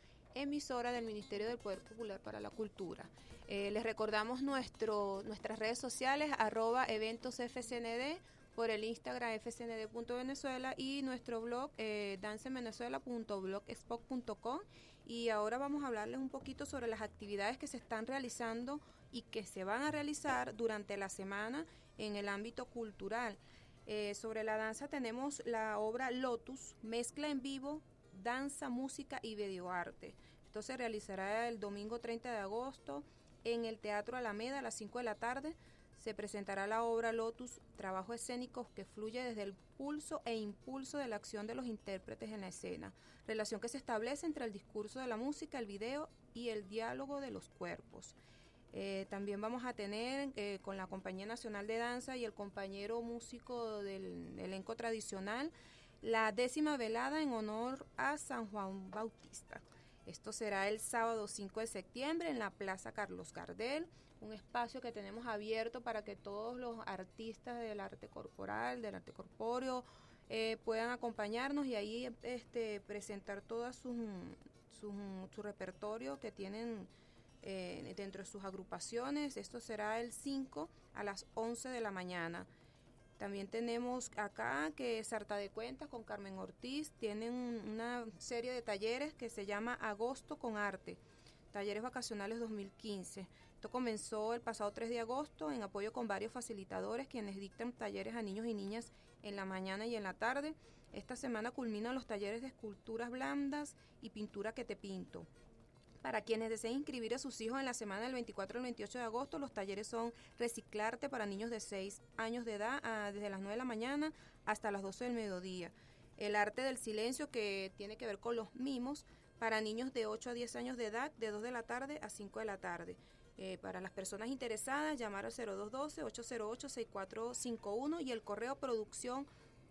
emisora del Ministerio del Poder Popular para la Cultura. Eh, les recordamos nuestro, nuestras redes sociales, arroba eventos F C N D, por el Instagram f c n d punto venezuela y nuestro blog eh, danza en venezuela punto blogspot punto com. Y ahora vamos a hablarles un poquito sobre las actividades que se están realizando y que se van a realizar durante la semana en el ámbito cultural. Eh, sobre la danza tenemos la obra Lotus, mezcla en vivo, danza, música y videoarte. Esto se realizará el domingo treinta de agosto en el Teatro Alameda a las cinco de la tarde. Se presentará la obra Lotus, trabajo escénico que fluye desde el pulso e impulso de la acción de los intérpretes en la escena, relación que se establece entre el discurso de la música, el video y el diálogo de los cuerpos. Eh, también vamos a tener eh, con la Compañía Nacional de Danza y el compañero músico del elenco tradicional la décima velada en honor a San Juan Bautista. Esto será el sábado cinco de septiembre en la Plaza Carlos Gardel, un espacio que tenemos abierto para que todos los artistas del arte corporal, del arte corpóreo, eh, puedan acompañarnos y ahí este, presentar todo su, su, su repertorio que tienen Eh, dentro de sus agrupaciones. Esto será el cinco a las once de la mañana. También tenemos acá que Sarta de Cuentas con Carmen Ortiz tienen un, una serie de talleres que se llama Agosto con Arte, talleres vacacionales dos mil quince. Esto comenzó el pasado tres de agosto en apoyo con varios facilitadores quienes dictan talleres a niños y niñas en la mañana y en la tarde. Esta semana culminan los talleres de esculturas blandas y pintura que te pinto. Para quienes deseen inscribir a sus hijos en la semana del veinticuatro al veintiocho de agosto, los talleres son Reciclarte para niños de seis años de edad a, desde las nueve de la mañana hasta las doce del mediodía. El arte del silencio, que tiene que ver con los mimos, para niños de ocho a diez años de edad, de dos de la tarde a cinco de la tarde. Eh, para las personas interesadas, llamar al cero dos uno dos, ocho cero ocho, seis cuatro cinco uno y el correo producción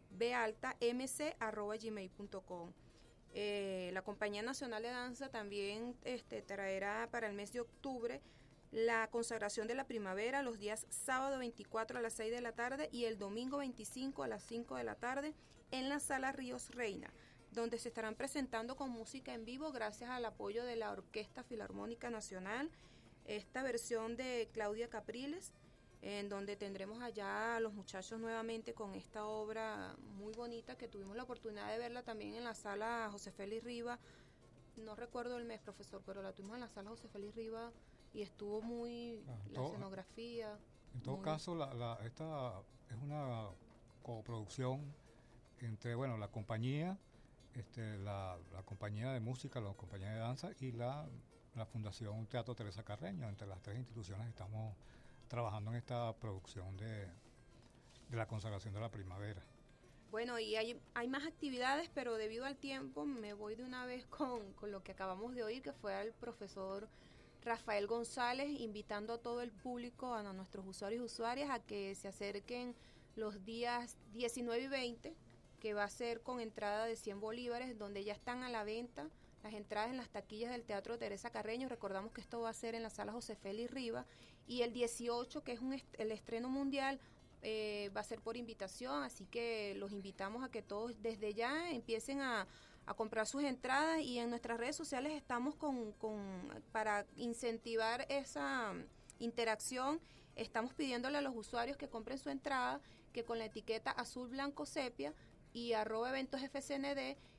baltamc arroba gmail punto com. Eh, la Compañía Nacional de Danza también este, traerá para el mes de octubre la consagración de la primavera los días sábado veinticuatro a las seis de la tarde y el domingo veinticinco a las cinco de la tarde en la Sala Ríos Reina, donde se estarán presentando con música en vivo gracias al apoyo de la Orquesta Filarmónica Nacional, esta versión de Claudia Capriles, en donde tendremos allá a los muchachos nuevamente con esta obra muy bonita que tuvimos la oportunidad de verla también en la sala José Félix Rivas. No recuerdo el mes, profesor, pero la tuvimos en la sala José Félix Rivas y estuvo muy ah, la todo, escenografía. En todo muy caso, la, la, esta es una coproducción entre, bueno, la compañía, este, la, la compañía de música, la compañía de danza y la, la Fundación Teatro Teresa Carreño. Entre las tres instituciones estamos trabajando en esta producción de, de la consagración de la primavera. Bueno, y hay, hay más actividades, pero debido al tiempo me voy de una vez con, con lo que acabamos de oír, que fue al profesor Rafael González, invitando a todo el público, a nuestros usuarios y usuarias, a que se acerquen los días diecinueve y veinte, que va a ser con entrada de cien bolívares, donde ya están a la venta las entradas en las taquillas del Teatro Teresa Carreño. Recordamos que esto va a ser en la sala José Félix Rivas, y el dieciocho, que es un est- el estreno mundial, eh, va a ser por invitación, así que los invitamos a que todos desde ya empiecen a, a comprar sus entradas, y en nuestras redes sociales estamos con, con para incentivar esa interacción, estamos pidiéndole a los usuarios que compren su entrada, que con la etiqueta azul blanco sepia y arroba eventos F C N D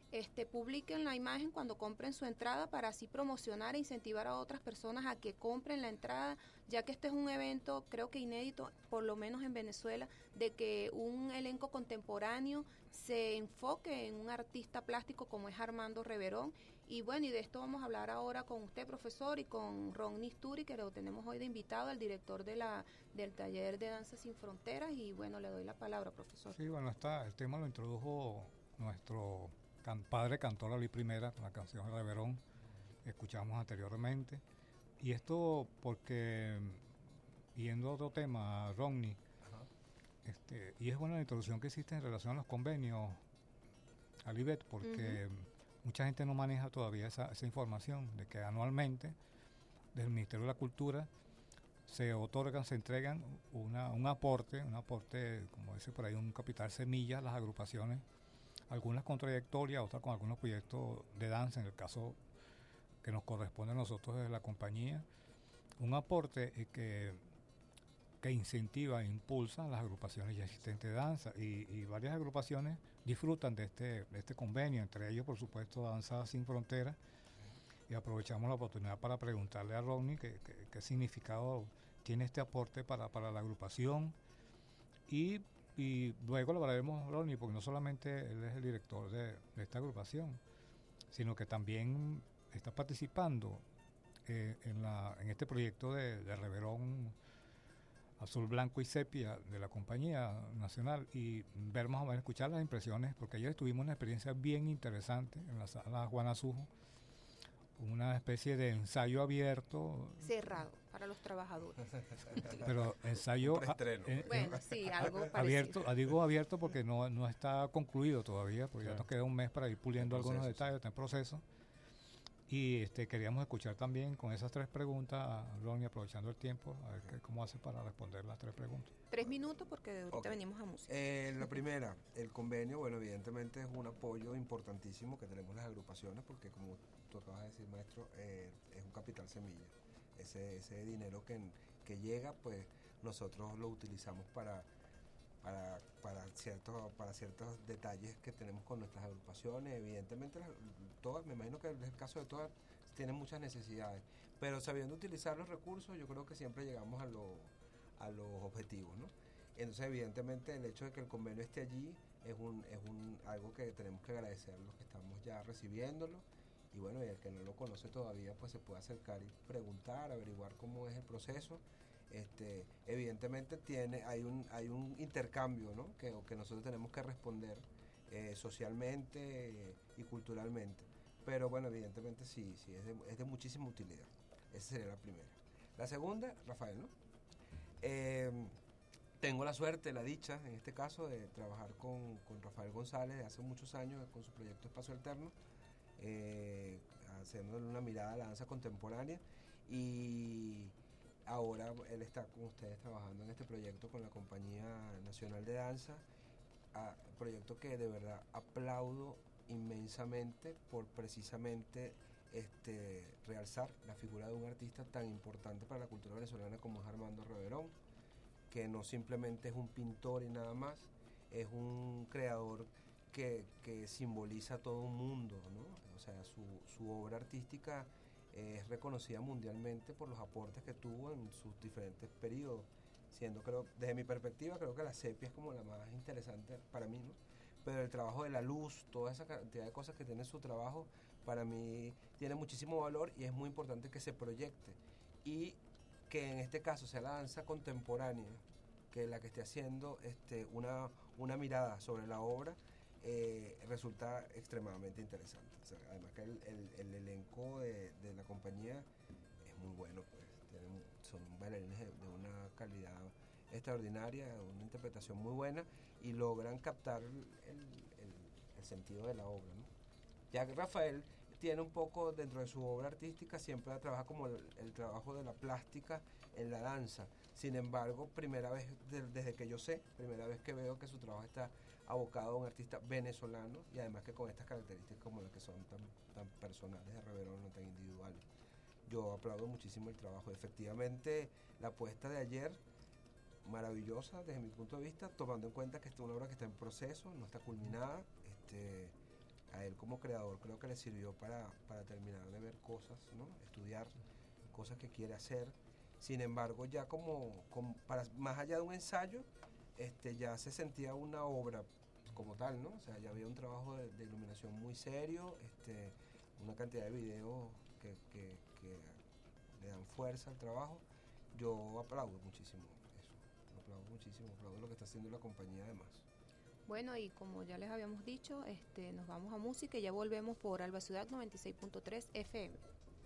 Este, publiquen la imagen cuando compren su entrada para así promocionar e incentivar a otras personas a que compren la entrada, ya que este es un evento creo que inédito, por lo menos en Venezuela, de que un elenco contemporáneo se enfoque en un artista plástico como es Armando Reverón. Y bueno, y de esto vamos a hablar ahora con usted, profesor, y con Ron Nisturi, que lo tenemos hoy de invitado, el director de la del taller de Danza Sin Fronteras. Y bueno, le doy la palabra, profesor. Sí, bueno, está, el tema lo introdujo nuestro can, padre cantor Ali Primera, con la canción Reverón, que escuchamos anteriormente. Y esto porque, yendo a otro tema, Ronnie, este, y es buena la introducción que existe en relación a los convenios, Alibet, porque uh-huh. mucha gente no maneja todavía esa, esa información de que anualmente desde el Ministerio de la Cultura se otorgan, se entregan una, un aporte, un aporte, como dice por ahí, un capital semilla a las agrupaciones, algunas con trayectoria, otras con algunos proyectos de danza, en el caso que nos corresponde a nosotros desde la compañía, un aporte eh, que, que incentiva e impulsa a las agrupaciones ya existentes de danza, y, y varias agrupaciones disfrutan de este, de este convenio, entre ellos por supuesto Danza Sin Fronteras, y aprovechamos la oportunidad para preguntarle a Ronnie qué, qué, qué significado tiene este aporte para, para la agrupación, y, y luego lo hablaremos, Ronnie, porque no solamente él es el director de, de esta agrupación, sino que también está participando eh, en, la, en este proyecto de, de Reverón Azul, Blanco y Sepia de la Compañía Nacional, y ver más o menos, escuchar las impresiones, porque ayer tuvimos una experiencia bien interesante en la sala Juana Sujo, una especie de ensayo abierto. Cerrado para los trabajadores. Pero ensayo a, eh, bueno, sí, algo abierto, parecido. Digo abierto porque no, no está concluido todavía, porque claro. ya nos queda un mes para ir puliendo algunos detalles, está en proceso. Y este, queríamos escuchar también con esas tres preguntas a Ronnie, aprovechando el tiempo, a ver qué, cómo hace para responder las tres preguntas. Tres minutos porque ahorita okay. venimos a música. Eh, la primera, el convenio, bueno, evidentemente es un apoyo importantísimo que tenemos las agrupaciones, porque como tú acabas de decir, maestro, eh, es un capital semilla. Ese, ese dinero que, que llega, pues nosotros lo utilizamos para... Para, para, ciertos, para ciertos detalles que tenemos con nuestras agrupaciones. Evidentemente las, todas, me imagino que en el caso de todas tienen muchas necesidades, pero sabiendo utilizar los recursos yo creo que siempre llegamos a, lo, a los objetivos, ¿no? Entonces evidentemente el hecho de que el convenio esté allí es un, es un algo que tenemos que agradecer a los que estamos ya recibiéndolo, y bueno, y el que no lo conoce todavía pues se puede acercar y preguntar, averiguar cómo es el proceso. Este, evidentemente tiene, hay un, hay un intercambio, ¿no? que, que nosotros tenemos que responder eh, socialmente eh, y culturalmente, pero bueno, evidentemente sí, sí es de, es de muchísima utilidad. Esa sería la primera. La segunda, Rafael, ¿no? Eh, tengo la suerte, la dicha, en este caso, de trabajar con, con Rafael González de hace muchos años con su proyecto Espacio Alterno, eh, haciéndole una mirada a la danza contemporánea, y ahora él está con ustedes trabajando en este proyecto con la Compañía Nacional de Danza, a, proyecto que de verdad aplaudo inmensamente por precisamente este, realzar la figura de un artista tan importante para la cultura venezolana como es Armando Reverón, que no simplemente es un pintor y nada más, es un creador que, que simboliza todo un mundo, ¿no? O sea, su, su obra artística es reconocida mundialmente por los aportes que tuvo en sus diferentes periodos, siendo, creo, desde mi perspectiva, creo que la sepia es como la más interesante para mí, ¿no? Pero el trabajo de la luz, toda esa cantidad de cosas que tiene su trabajo, para mí tiene muchísimo valor, y es muy importante que se proyecte, y que en este caso sea la danza contemporánea, que la que esté haciendo este, una, una mirada sobre la obra, eh, resulta extremadamente interesante. O sea, además que el, el, el elenco de, de la compañía es muy bueno, pues, tienen, son bailarines de, de una calidad extraordinaria, una interpretación muy buena, y logran captar el, el, el sentido de la obra, ¿no? Ya que Rafael tiene un poco dentro de su obra artística, siempre trabaja como el, el trabajo de la plástica en la danza. Sin embargo, primera vez de, desde que yo sé, primera vez que veo que su trabajo está abocado a un artista venezolano, y además que con estas características como las que son tan, tan personales de Reverón, no tan individuales. Yo aplaudo muchísimo el trabajo. Efectivamente, la apuesta de ayer, maravillosa desde mi punto de vista, tomando en cuenta que esta es una obra que está en proceso, no está culminada, este, a él como creador creo que le sirvió para, para terminar de ver cosas, ¿no? Estudiar cosas que quiere hacer. Sin embargo, ya como, como para, más allá de un ensayo, este, ya se sentía una obra como tal, ¿no? O sea, ya había un trabajo de, de iluminación muy serio, este, una cantidad de videos que, que, que le dan fuerza al trabajo. Yo aplaudo muchísimo eso, lo aplaudo muchísimo, aplaudo lo que está haciendo la compañía además. Bueno, y como ya les habíamos dicho, este, nos vamos a música y ya volvemos por Alba Ciudad noventa y seis punto tres F M.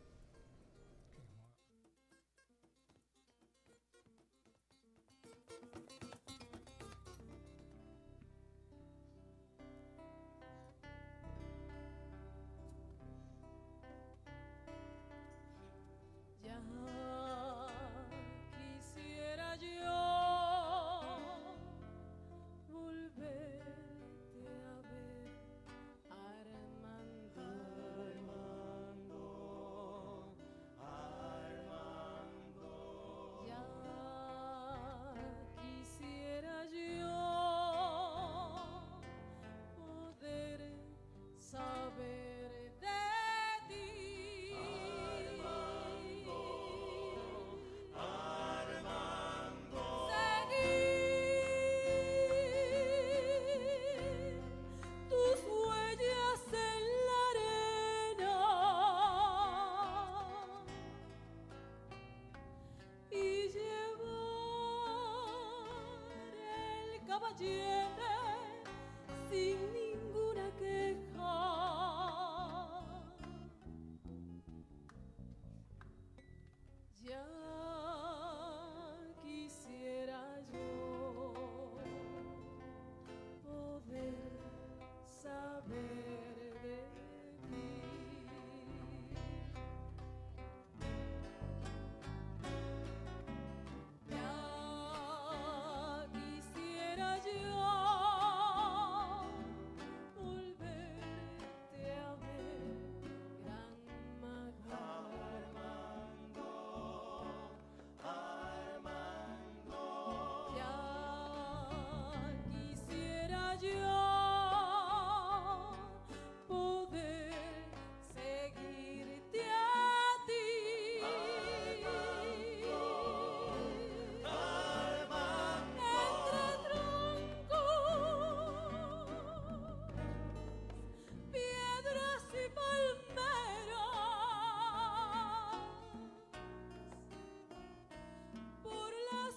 Ya quisiera yo volverte a ver, Armando, Armando, Armando. Ya quisiera yo poder saber de ti. Tus huellas en la arena y llevar el caballete sin ninguna queja. Ya quisiera yo poder saber de ti. Ya quisiera yo volverte a ver, gran mago. Armando, ya quisiera yo poder seguirte a ti. Entre troncos, piedras y palmeras, por las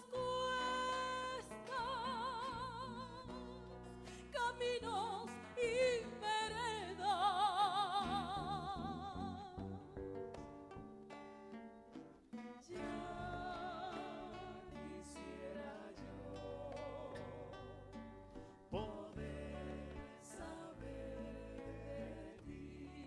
cuestas, caminos y veredas. Ya quisiera yo poder saber de ti.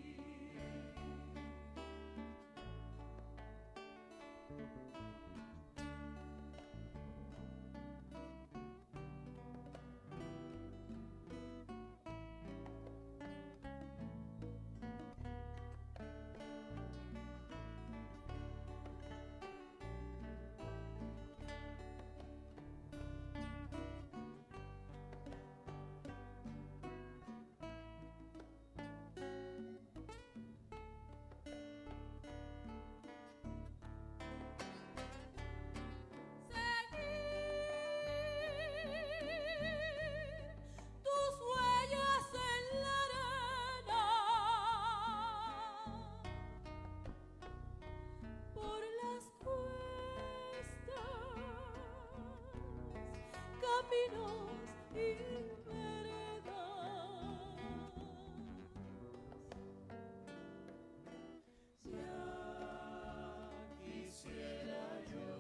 Seguir tus huellas en la arena, por las cuestas, caminos y veredas. Ya quisiera yo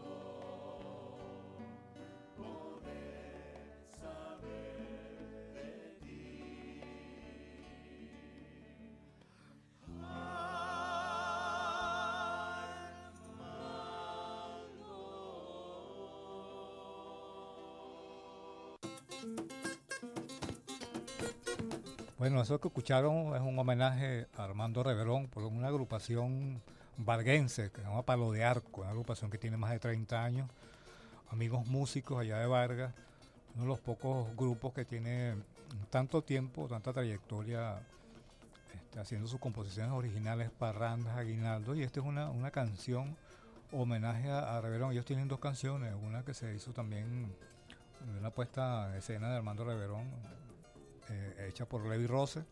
poder saber de ti. Bueno, eso que escucharon es un homenaje a Armando Reverón por una agrupación varguense que se llama Palo de Arco, una agrupación que tiene más de treinta años, amigos músicos allá de Vargas, uno de los pocos grupos que tiene tanto tiempo, tanta trayectoria este, haciendo sus composiciones originales, Parrandas, Aguinaldo, y esta es una, una canción homenaje a, a Reverón. Ellos tienen dos canciones, una que se hizo también, una puesta en escena de Armando Reverón, eh, hecha por Levi Rose,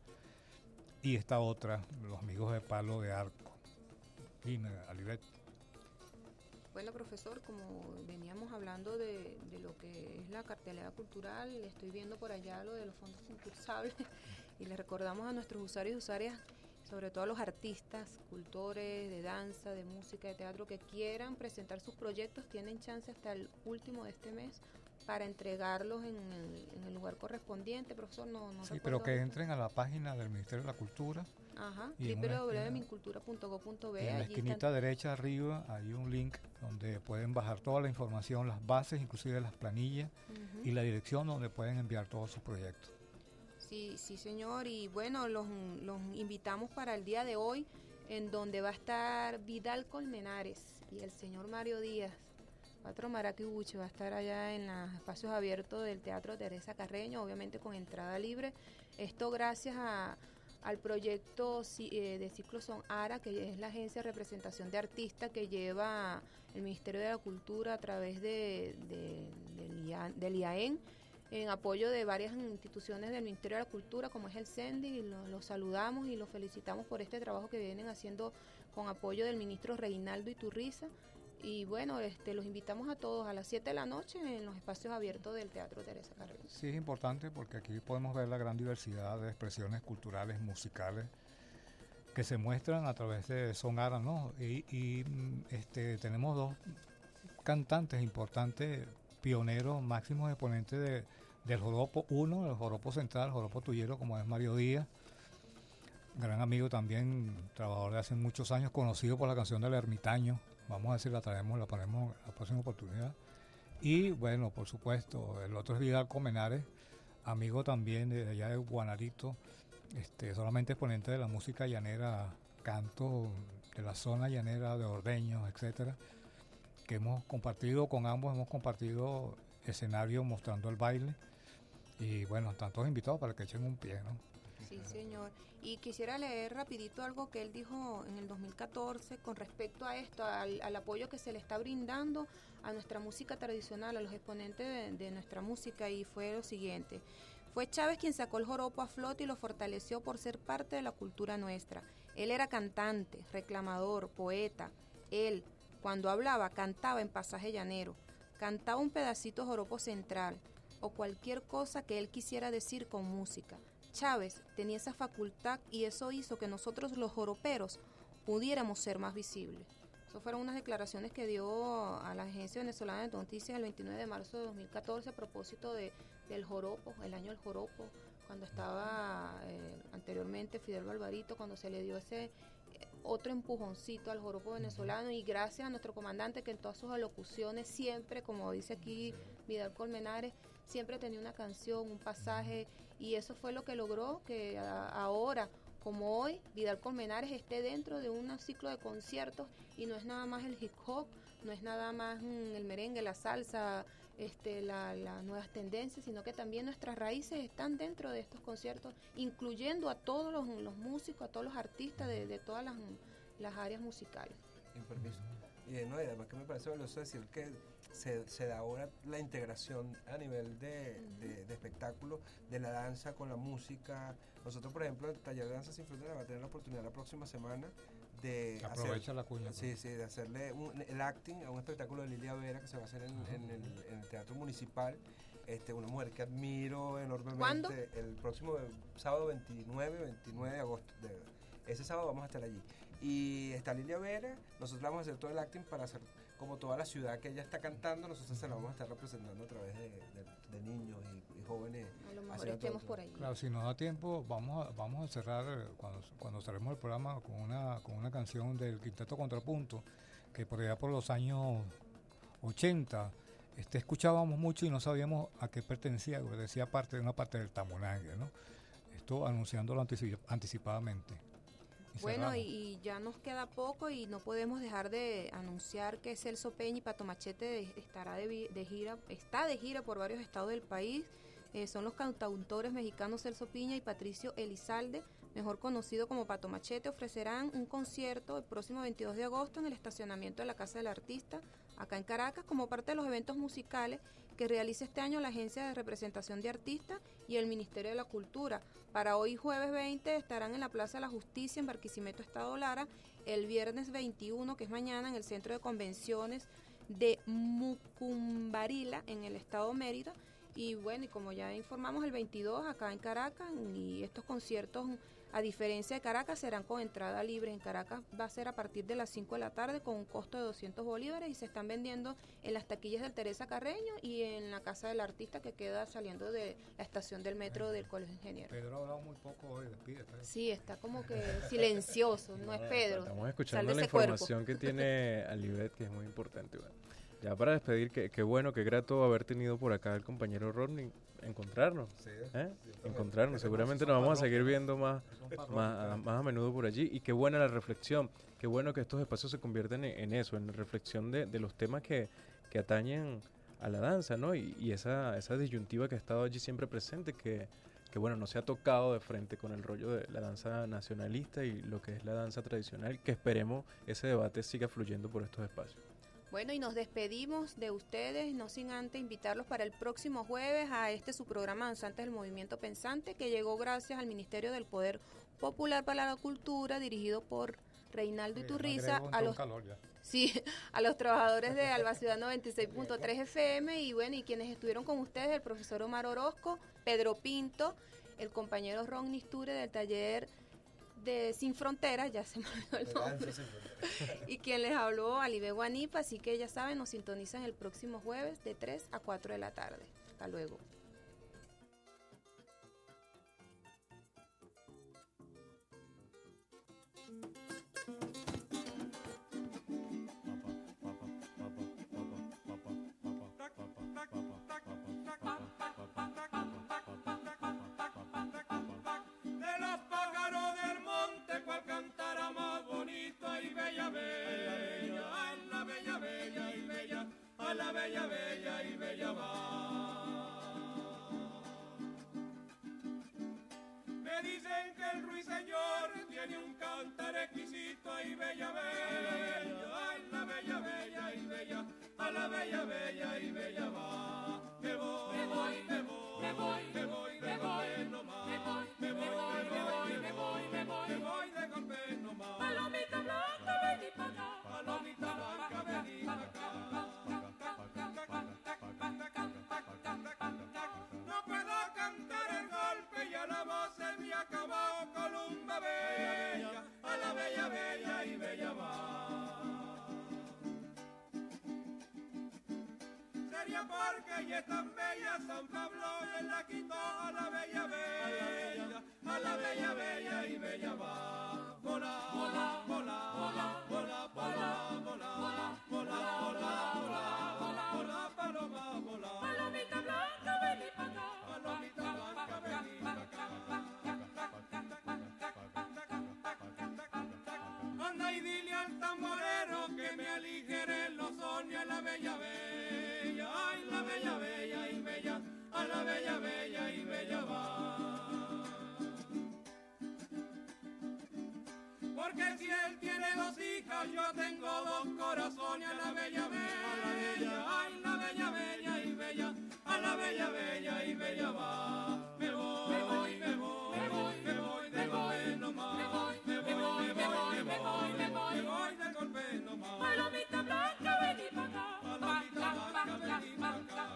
y esta otra, Los Amigos de Palo de Arco. Dime, Alibet. Bueno, profesor, como veníamos hablando de, de lo que es la cartelera cultural, estoy viendo por allá lo de los fondos concursables y les recordamos a nuestros usuarios y usuarias, sobre todo a los artistas, cultores de danza, de música, de teatro, que quieran presentar sus proyectos, tienen chance hasta el último de este mes para entregarlos en el, en el lugar correspondiente, profesor. No, no sí, pero que ahorita entren a la página del Ministerio de la Cultura. Ajá, doble u doble u doble u punto mincultura punto gob punto be. En la esquinita están... derecha arriba hay un link donde pueden bajar toda la información, las bases, inclusive las planillas, uh-huh, y la dirección donde pueden enviar todos sus proyectos. Sí, sí, señor, y bueno, los, los invitamos para el día de hoy, en donde va a estar Vidal Colmenares y el señor Mario Díaz. Cuatro Maraquibuche va a estar allá en los espacios abiertos del Teatro Teresa Carreño, obviamente con entrada libre. Esto gracias a, al proyecto de Ciclo Son Ara, que es la agencia de representación de artistas que lleva el Ministerio de la Cultura a través de, de, del, I A, del I A E N, en apoyo de varias instituciones del Ministerio de la Cultura, como es el CENDI, y los lo saludamos y los felicitamos por este trabajo que vienen haciendo con apoyo del ministro Reinaldo Iturriza. Y bueno, este, los invitamos a todos a las siete de la noche en los espacios abiertos del Teatro Teresa Carreño. Sí, es importante porque aquí podemos ver la gran diversidad de expresiones culturales, musicales, que se muestran a través de Son Ara, ¿no? Y, y este, tenemos dos cantantes importantes, pioneros, máximos exponentes de, del joropo. Uno, el joropo central, el joropo tuyero, como es Mario Díaz, gran amigo también, trabajador de hace muchos años, conocido por la canción del Ermitaño. Vamos a decir, la traemos, la ponemos la próxima oportunidad. Y bueno, por supuesto, el otro es Vidal Colmenares, amigo también de allá de Guanarito, este, solamente exponente de la música llanera, canto de la zona llanera de Ordeños, etcétera, que hemos compartido con ambos, hemos compartido escenario mostrando el baile. Y bueno, están todos invitados para que echen un pie, ¿no? Sí, señor. Y quisiera leer rapidito algo que él dijo en el dos mil catorce con respecto a esto, al, al apoyo que se le está brindando a nuestra música tradicional, a los exponentes de, de nuestra música, y fue lo siguiente: fue Chávez quien sacó el joropo a flote y lo fortaleció por ser parte de la cultura nuestra. Él era cantante, reclamador, poeta. Él, cuando hablaba, cantaba en pasaje llanero, cantaba un pedacito joropo central o cualquier cosa que él quisiera decir con música. Chávez tenía esa facultad y eso hizo que nosotros los joroperos pudiéramos ser más visibles. Esas fueron unas declaraciones que dio a la Agencia Venezolana de Noticias el veintinueve de marzo de dos mil catorce a propósito de, del joropo, el año del joropo, cuando estaba eh, anteriormente Fidel Barbarito, cuando se le dio ese eh, otro empujoncito al joropo venezolano, y gracias a nuestro comandante que en todas sus alocuciones siempre, como dice aquí Vidal Colmenares, siempre tenía una canción, un pasaje, y eso fue lo que logró que a, ahora, como hoy, Vidal Colmenares esté dentro de un ciclo de conciertos, y no es nada más el hip hop, no es nada más mm, el merengue, la salsa, este, la, las nuevas tendencias, sino que también nuestras raíces están dentro de estos conciertos, incluyendo a todos los, los músicos, a todos los artistas de, de todas las, las áreas musicales. Sin permiso. Y, no, y además que me parece valioso decir que se, se da ahora la integración a nivel de, uh-huh. de, de espectáculo, de la danza con la música. Nosotros, por ejemplo, el Taller de Danza Sin Fronteras va a tener la oportunidad la próxima semana de aprovecha hacer, la cuña. Sí, sí, de hacerle un, el acting a un espectáculo de Lilia Vera que se va a hacer en, uh-huh. en, el, en el Teatro Municipal. Este, una mujer que admiro enormemente. ¿Cuándo? El próximo sábado veintinueve, veintinueve de agosto. De, ese sábado vamos a estar allí. Y está Lilia Vera, nosotros vamos a hacer todo el acting para hacer como toda la ciudad que ella está cantando, nosotros se la vamos a estar representando a través de, de, de niños y, y jóvenes. A lo mejor estemos por ahí. Claro, si nos da tiempo, vamos a, vamos a cerrar cuando, cuando cerremos el programa con una, con una canción del Quinteto Contrapunto, que por allá por los años ochenta este, escuchábamos mucho y no sabíamos a qué pertenecía, decía parte de una parte del Tamunangue, ¿no? Esto anunciándolo anticip- anticipadamente. Bueno, y, y ya nos queda poco y no podemos dejar de anunciar que Celso Peña y Pato Machete de, estará de, de gira, está de gira por varios estados del país. Eh, son los cantautores mexicanos Celso Piña y Patricio Elizalde. mejor conocido como Pato Machete, ofrecerán un concierto el próximo veintidós de agosto en el estacionamiento de la Casa del Artista, acá en Caracas, como parte de los eventos musicales que realiza este año la Agencia de Representación de Artistas y el Ministerio de la Cultura. Para hoy, jueves veinte, estarán en la Plaza de la Justicia, en Barquisimeto, Estado Lara, el viernes veintiuno, que es mañana, en el Centro de Convenciones de Mucumbarila, en el Estado Mérida, y bueno, y como ya informamos, el veintidós acá en Caracas, y estos conciertos, a diferencia de Caracas, serán con entrada libre. En Caracas va a ser a partir de las cinco de la tarde con un costo de doscientos bolívares y se están vendiendo en las taquillas del Teresa Carreño y en la Casa del Artista, que queda saliendo de la estación del metro del Colegio Ingeniero. Pedro ha hablado muy poco hoy, despídete. Sí, está como que silencioso, no es Pedro. Estamos escuchando la información que tiene Alibet, que es muy importante. Bueno, ya para despedir, qué que bueno, qué grato haber tenido por acá al compañero Rodney, encontrarnos, sí, ¿eh? sí, encontrarnos, seguramente nos vamos a seguir viendo más, más, a, más a menudo por allí, y qué buena la reflexión, qué bueno que estos espacios se convierten en, en eso, en la reflexión de, de los temas que, que atañen a la danza, ¿no? Y, y esa, esa disyuntiva que ha estado allí siempre presente, que, que bueno, no se ha tocado de frente con el rollo de la danza nacionalista y lo que es la danza tradicional, que esperemos ese debate siga fluyendo por estos espacios. Bueno, y nos despedimos de ustedes, no sin antes invitarlos para el próximo jueves a este su programa Danzantes del Movimiento Pensante, que llegó gracias al Ministerio del Poder Popular para la Cultura, dirigido por Reinaldo Iturriza, a los, sí, a los trabajadores de Alba Ciudad noventa y seis punto tres F M, y bueno, y quienes estuvieron con ustedes, el profesor Omar Orozco, Pedro Pinto, el compañero Ron Nisture del taller de Sin Fronteras, ya se me olvidó el nombre, y quien les habló, Alibe Guanipa. Así que ya saben, nos sintonizan el próximo jueves de tres a cuatro de la tarde. Hasta luego. La bella, bella y bella va. Me dicen que el ruiseñor tiene un cantar exquisito y bella, bella, ay, la bella, bella y bella, a la bella, bella y bella va. Me voy, me voy, me voy, me voy, me voy, me voy nomás. Me voy, me voy, me voy, me voy, me voy, me voy de golpe nomás. Palomita blanca, vení para acá. Palomita blanca, vení para acá. No puedo cantar el golpe, ya la voz se me acabó. Columba bella, a la bella, bella y bella va. Sería porque ella es tan bella, San Pablo le la quitó. A la bella, bella, a la bella, bella y bella va. Vola, vola, vola, vola, vola, vola, vola, vola, vola, vola, vola, vola, paloma, vola. Palomita blanca, vení para acá. Palomita blanca, vení para acá. Anda y dile al tamborero que me aligere los sones. A la bella, bella, ay, la bella, bella y bella, a la bella, bella y bella va. Porque si él tiene dos hijas, yo tengo dos corazones. A la bella, bella, ay, la bella, bella y bella, a la bella, bella y bella va. Me voy, me voy, me voy, me voy, me voy de golpe nomás. Me voy, me voy, me voy, me voy, me voy, me voy de golpe nomás. Palomita blanca, vení para acá. Palomita blanca, vení para acá.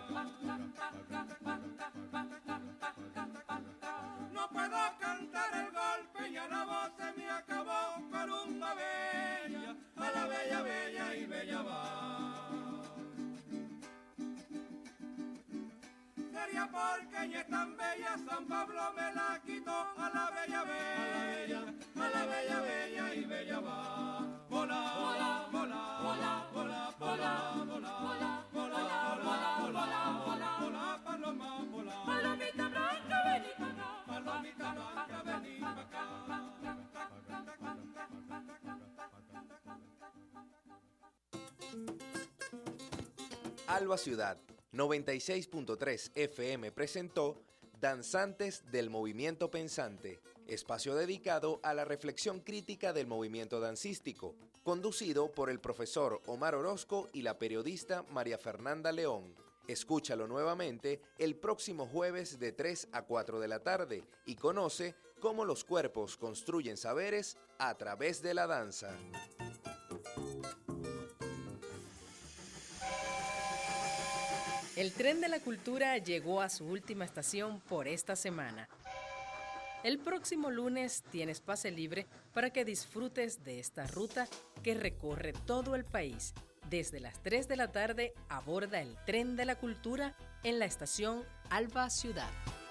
No puedo cantar el golpe, ya la voz se me acabó. Columba bella, a la bella, bella y bella va. Sería porque ella es tan bella, San Pablo me la quitó. A la bella, bella, a la bella, bella y bella va. Vola, vola, vola, vola, vola, vola, vola, vola, vola, vola, vola, vola, paloma, vola. Palomita blanca, vení para acá. Palomita blanca, vení para acá. Alba Ciudad noventa y seis punto tres F M presentó Danzantes del Movimiento Pensante. espacio dedicado a la reflexión crítica del movimiento dancístico, conducido por el profesor Omar Orozco y la periodista María Fernanda León. Escúchalo nuevamente el próximo jueves de tres a cuatro de la tarde y conoce cómo los cuerpos construyen saberes a través de la danza. El tren de la cultura llegó a su última estación por esta semana. El próximo lunes tienes pase libre para que disfrutes de esta ruta que recorre todo el país. Desde las tres de la tarde aborda el tren de la cultura en la estación Alba Ciudad.